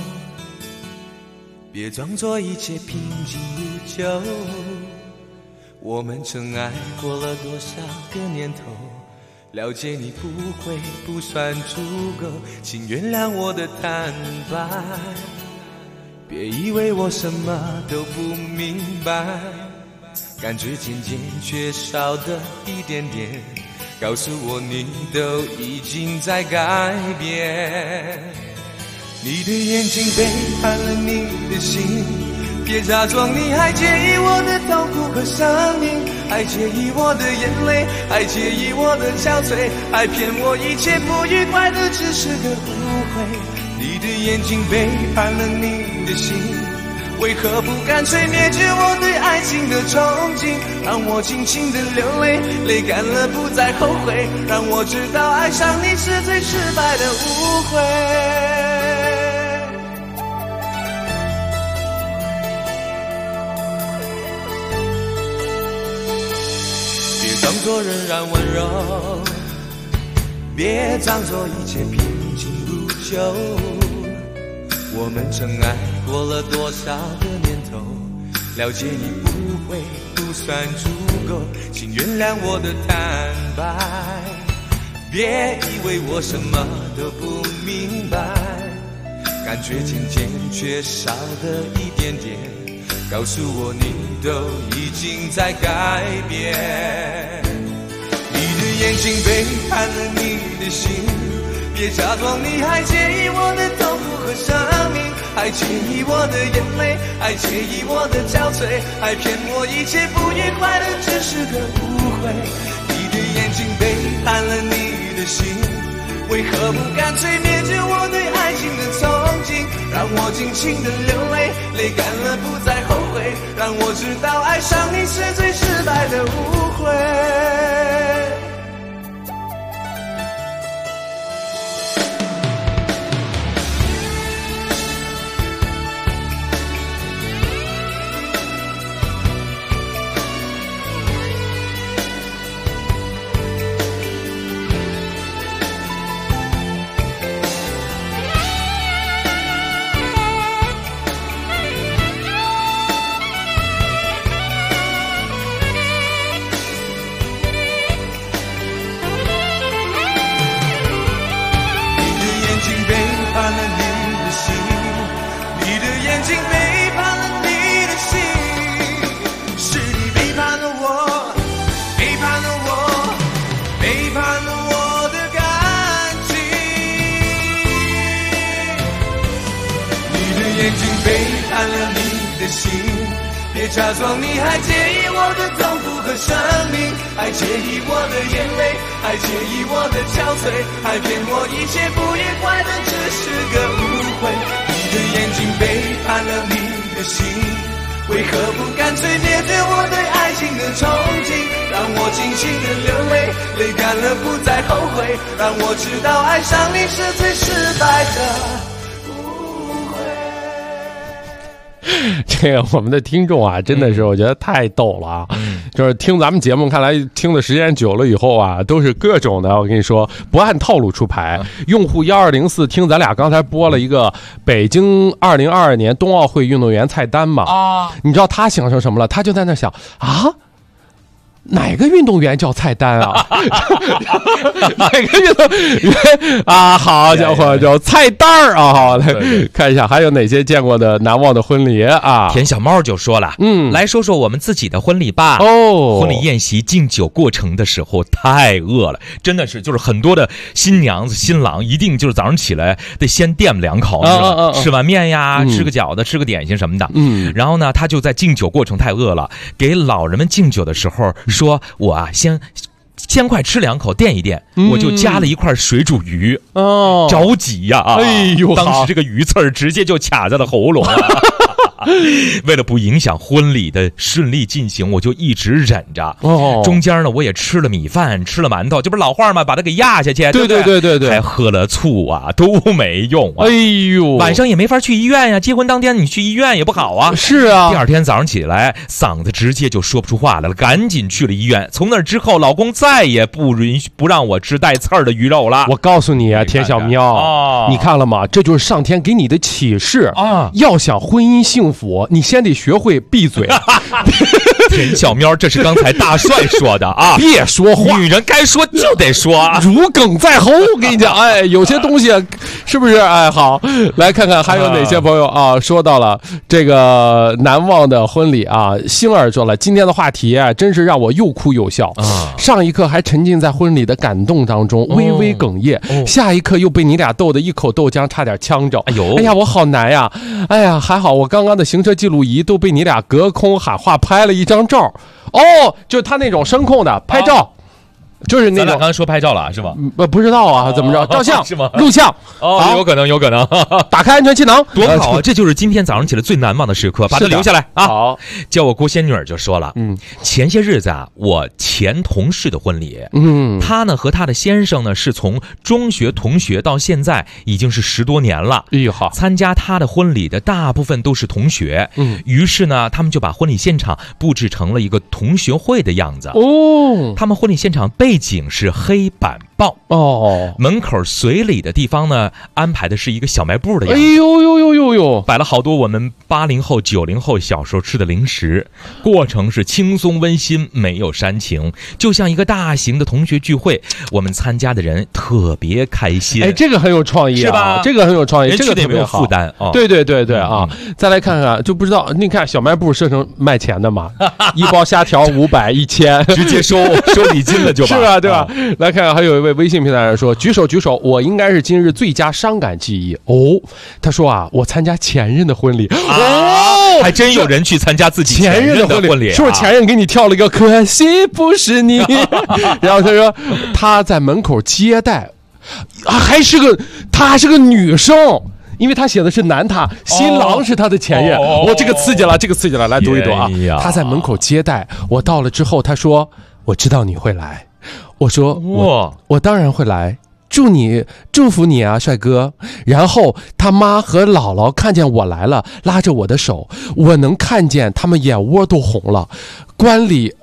别装作一切平静如旧，我们曾爱过了多少个年头，了解你不会不算足够，请原谅我的坦白，别以为我什么都不明白，感觉渐渐缺少的一点点，告诉我你都已经在改变。你的眼睛背叛了你的心，别假装你还介意我的痛苦和伤心， 还介意我的眼泪，还介意我的憔悴，还骗我一切不愉快的只是个误会。你的眼睛背叛了你的心，为何不干脆灭绝我对爱情的憧憬？让我尽情的流泪，泪干了不再后悔，让我知道爱上你是最失败的误会。别装作仍然温柔，别装作一切平静如旧。我们曾爱过了多少个年头，了解你不会不算足够，请原谅我的坦白，别以为我什么都不明白，感觉渐渐缺少的一点点，告诉我你都已经在改变。你的眼睛背叛了你的心，别假装你还介意我的痛苦和生命，还介意我的眼泪，还介意我的憔悴，还骗我一切不愉快的只是个误会。你的眼睛背叛了你的心，为何不干脆灭绝我对爱情的憧憬？让我尽情的流泪，泪干了不再后悔，让我知道爱上你是最失败的误会。别假装你还介意我的痛苦和生命，还介意我的眼泪，还介意我的憔悴，还骗我一切不愉快的只是个误会。你的眼睛背叛了你的心，为何不干脆灭绝我对爱情的憧憬？让我尽情的流泪，泪干了不再后悔，让我知道爱上你是最失败的。 这个我们的听众啊，真的是我觉得太逗了啊！就是听咱们节目，看来听的时间久了以后啊，都是各种的。我跟你说，不按套路出牌。用户1204听咱俩刚才播了一个北京2022年冬奥会运动员菜单嘛你知道他想成什么了？他就在那想啊。哪个运动员叫菜单啊？哪个运动员啊？好家伙，叫菜单儿啊！好，来看一下还有哪些见过的难忘的婚礼啊？ 田小猫就说了，来说说我们自己的婚礼吧。婚礼宴席敬酒过程的时候太饿了，真的是就是很多的新娘子新郎一定就是早上起来得先垫2口，吃碗面呀，吃个饺子，吃个点心什么的。然后呢，他就在敬酒过程太饿了，给老人们敬酒的时候。说我啊，先快吃2口垫一垫，我就加了一块水煮鱼着急呀！ 哎呦， 当时这个鱼刺儿直接就卡在了喉咙啊！为了不影响婚礼的顺利进行，我就一直忍着。中间呢，我也吃了米饭，吃了馒头，这不是老话吗？把它给压下去，对，还喝了醋啊，都没用啊！ 哎呦， 晚上也没法去医院呀，结婚当天你去医院也不好啊。 是啊， 第二天早上起来，嗓子直接就说不出话来了，赶紧去了医院。从那之后，老公再也不让我吃带刺儿的鱼肉了。 我告诉你啊，田小喵，你看了吗？这就是上天给你的启示啊！要想婚姻幸福，你先得学会闭嘴。 田小喵，这是刚才大帅说的啊！ 别说话， 女人该说就得说， 如鲠在喉。我跟你讲，哎，有些东西是不是？哎，好，来看看还有哪些朋友啊，说到了这个难忘的婚礼啊。星儿说了，今天的话题啊，真是让我又哭又笑啊！上一刻还沉浸在婚礼的感动当中，微微哽咽，下一刻又被你俩逗得一口豆浆差点呛着。哎呀，我好难呀！哎呀，还好我刚刚的行车记录仪都被你俩隔空喊话拍了一张张照。就是他那种声控的拍照。就是那种，咱俩刚才说拍照了是吧？ 不知道啊，怎么着？照相是吗？ 录像有可能。 打开安全气囊， 多好啊！这就是今天早上起来最难忘的时刻，把它留下来啊！ 好， 叫我郭仙女儿就说了，前些日子啊，我前同事的婚礼，他呢和他的先生呢是从中学同学到现在已经是10多年了。 好， 参加他的婚礼的大部分都是同学，于是呢，他们就把婚礼现场布置成了一个同学会的样子。他们婚礼现场背景是黑板报门口随礼的地方呢，安排的是一个小卖部的样子。摆了好多我们80后、90后小时候吃的零食，过程是轻松温馨，没有煽情，就像一个大型的同学聚会。我们参加的人特别开心。 这个很有创意是吧？ 这个很有创意，这个特别有负担。 对啊！再来看看，就不知道你看小卖部设成卖钱的嘛，一包虾条500、1000， 直接收礼金了就吧？ 是吧？对吧？来看看，还有一位微信平台上说：“举手，我应该是今日最佳伤感记忆。”他说啊，我参加前任的婚礼。 还真有人去参加自己前任的婚礼， 是不是前任给你跳了一个可惜不是你？然后他说他在门口接待，她是个女生。因为他写的是男他，新郎是他的前任。这个刺激了，来读一读啊！他在门口接待我，到了之后他说：“我知道你会来。”我说：“我当然会来，祝福你啊，帅哥。”然后他妈和姥姥看见我来了，拉着我的手，我能看见他们眼窝都红了。观礼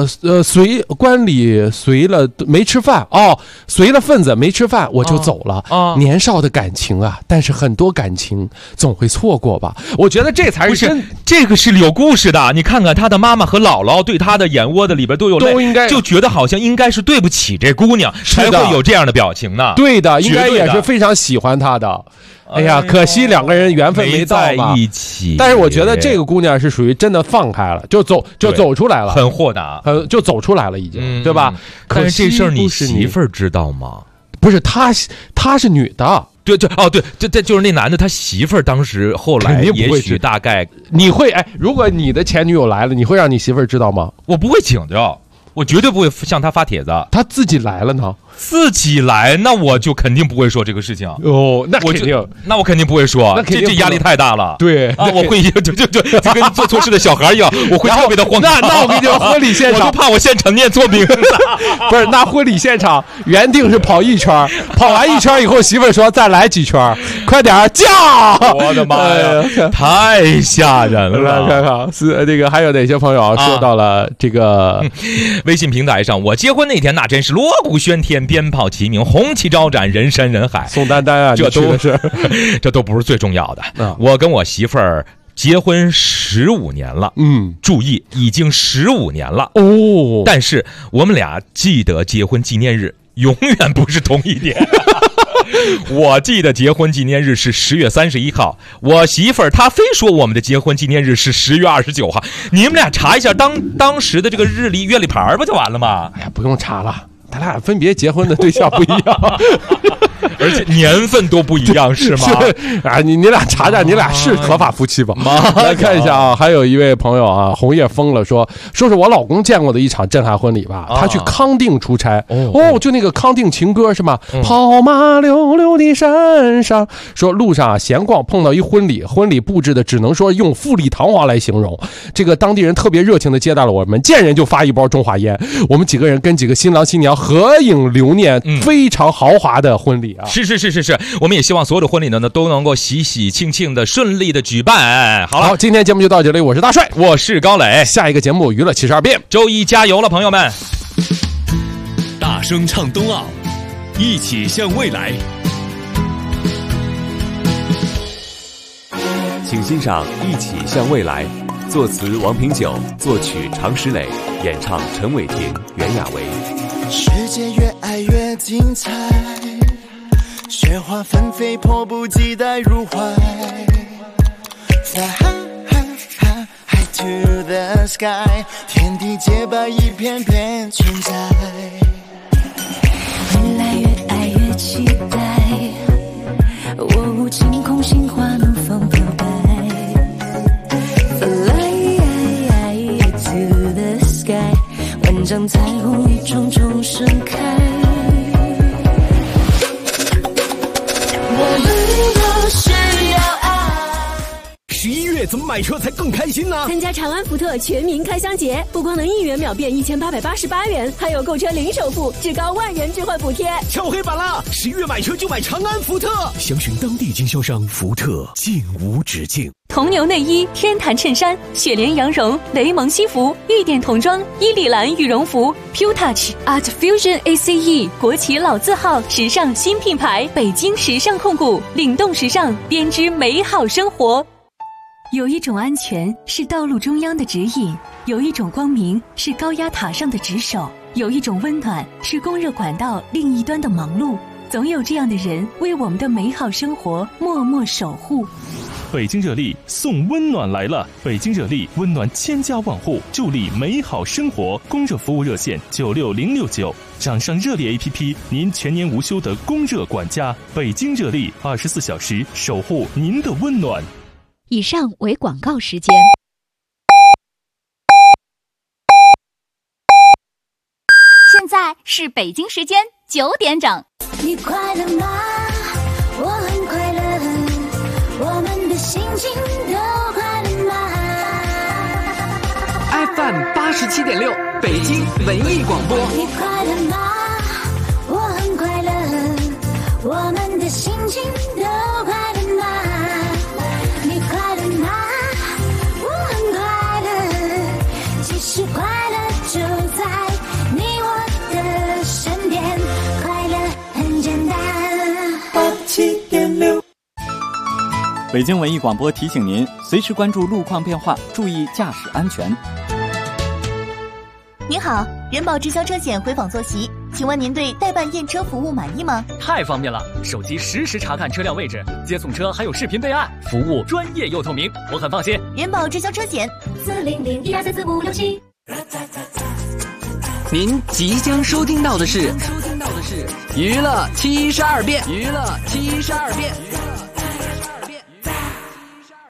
随了没吃饭随了份子没吃饭我就走了。年少的感情啊，但是很多感情总会错过吧。我觉得这才是这个是有故事的。你看看他的妈妈和姥姥对他的眼窝的里边都有泪， 都应该就觉得好像应该是对不起这姑娘，才会有这样的表情呢。 对的，应该也是非常喜欢她的。哎呀，可惜两个人缘分没到嘛，一起。 但是我觉得这个姑娘是属于真的放开了，就走出来了， 很豁达， 就走出来了，已经，对吧？ 可是这事儿你媳妇儿知道吗？ 不是，她是女的。 对，这就是那男的，他媳妇儿当时后来也许大概你会如果你的前女友来了，你会让你媳妇儿知道吗？ 我不会请着。我绝对不会向他发帖子。 他自己来了呢？ 自己来，那我就肯定不会说这个事情。 那肯定， 那我肯定不会说。这压力太大了。 对啊，我会就跟做错事的小孩一样，我会特别的慌张。 那我跟你说，婚礼现场我都怕我现场念错名字。 不是，那婚礼现场原定是跑1圈，跑完1圈以后，媳妇儿说再来几圈，快点叫！ 我的妈呀，太吓人了！ 看看是这个还有哪些朋友说到了这个微信平台上，我结婚那天那真是锣鼓喧天，鞭炮齐鸣，红旗招展，人山人海。 宋丹丹啊， 这都不是最重要的。我跟我媳妇儿结婚15年了，注意，已经15年了哦。 但是我们俩记得结婚纪念日永远不是同一天。我记得结婚纪念日是10月31号，我媳妇儿她非说我们的结婚纪念日是10月29号。你们俩查一下当时的这个日历月历牌不就完了吗？ 哎呀，不用查了，他俩分别结婚的对象不一样。 而且年份都不一样，是吗？ 啊，你俩查查，你俩是合法夫妻吧？来看一下啊，还有一位朋友啊，红叶疯了说是我老公见过的一场震撼婚礼吧。他去康定出差，就那个康定情歌是吗？跑马溜溜的山上，说路上啊闲逛碰到一婚礼布置的只能说用富丽堂皇来形容。这个当地人特别热情的接待了我们，见人就发一包中华烟。我们几个人跟几个新郎新娘合影留念，非常豪华的婚礼啊。 是，我们也希望所有的婚礼呢都能够喜喜庆庆的顺利的举办。好了， 今天节目就到这里，我是大帅， 我是高磊， 下一个节目娱乐72变， 周一加油了，朋友们！ 大声唱冬奥，一起向未来。 请欣赏《一起向未来》，作词王品九，作曲常石磊，演唱陈伟霆、袁娅维。 世界越爱越精彩，雪花纷飞，迫不及待入怀。Fly high to the sky， 天地洁白，一片片存在。 未来越爱越期待，我晴空心花怒风飘摆。Fly to 将彩虹一重重盛开。我们都需要爱。 11月怎么买车才更开心呢？ 参加长安福特全民开箱节，不光能1元秒变1888元，还有购车零首付，至高万元置换补贴。 敲黑板了！11月买车就买长安福特，详询当地经销商福特，尽无止境。 铜牛内衣、天坛衬衫、雪莲羊绒、雷蒙西服、玉典童装、伊丽兰羽绒服、Pure Touch、Art Fusion ACE 国企老字号时尚新品牌，北京时尚控股，领动时尚，编织美好生活。有一种安全是道路中央的指引，有一种光明是高压塔上的值守，有一种温暖是供热管道另一端的忙碌。总有这样的人为我们的美好生活默默守护。 北京热力送温暖来了！北京热力温暖千家万户，助力美好生活。供热服务热线96069，掌上热力 APP， 您全年无休的供热管家。北京热力24小时守护您的温暖。 以上为广告时间。 现在是北京时间9点整。 你快乐吗？我很快乐，我们的心情都快乐吗 ？FM87.6，北京文艺广播。 你快乐吗？我很快乐，我们的心情都快乐吗？你快乐吗？我很快乐，其实快乐就在你我的身边，快乐很简单。87.6。 北京文艺广播提醒您，随时关注路况变化，注意驾驶安全。 您好，人保直销车险回访坐席，请问您对代办验车服务满意吗？ 太方便了，手机实时查看车辆位置，接送车还有视频备案，服务专业又透明，我很放心。 人保直销车险40012344567。 您即将收听到的是娱乐72变。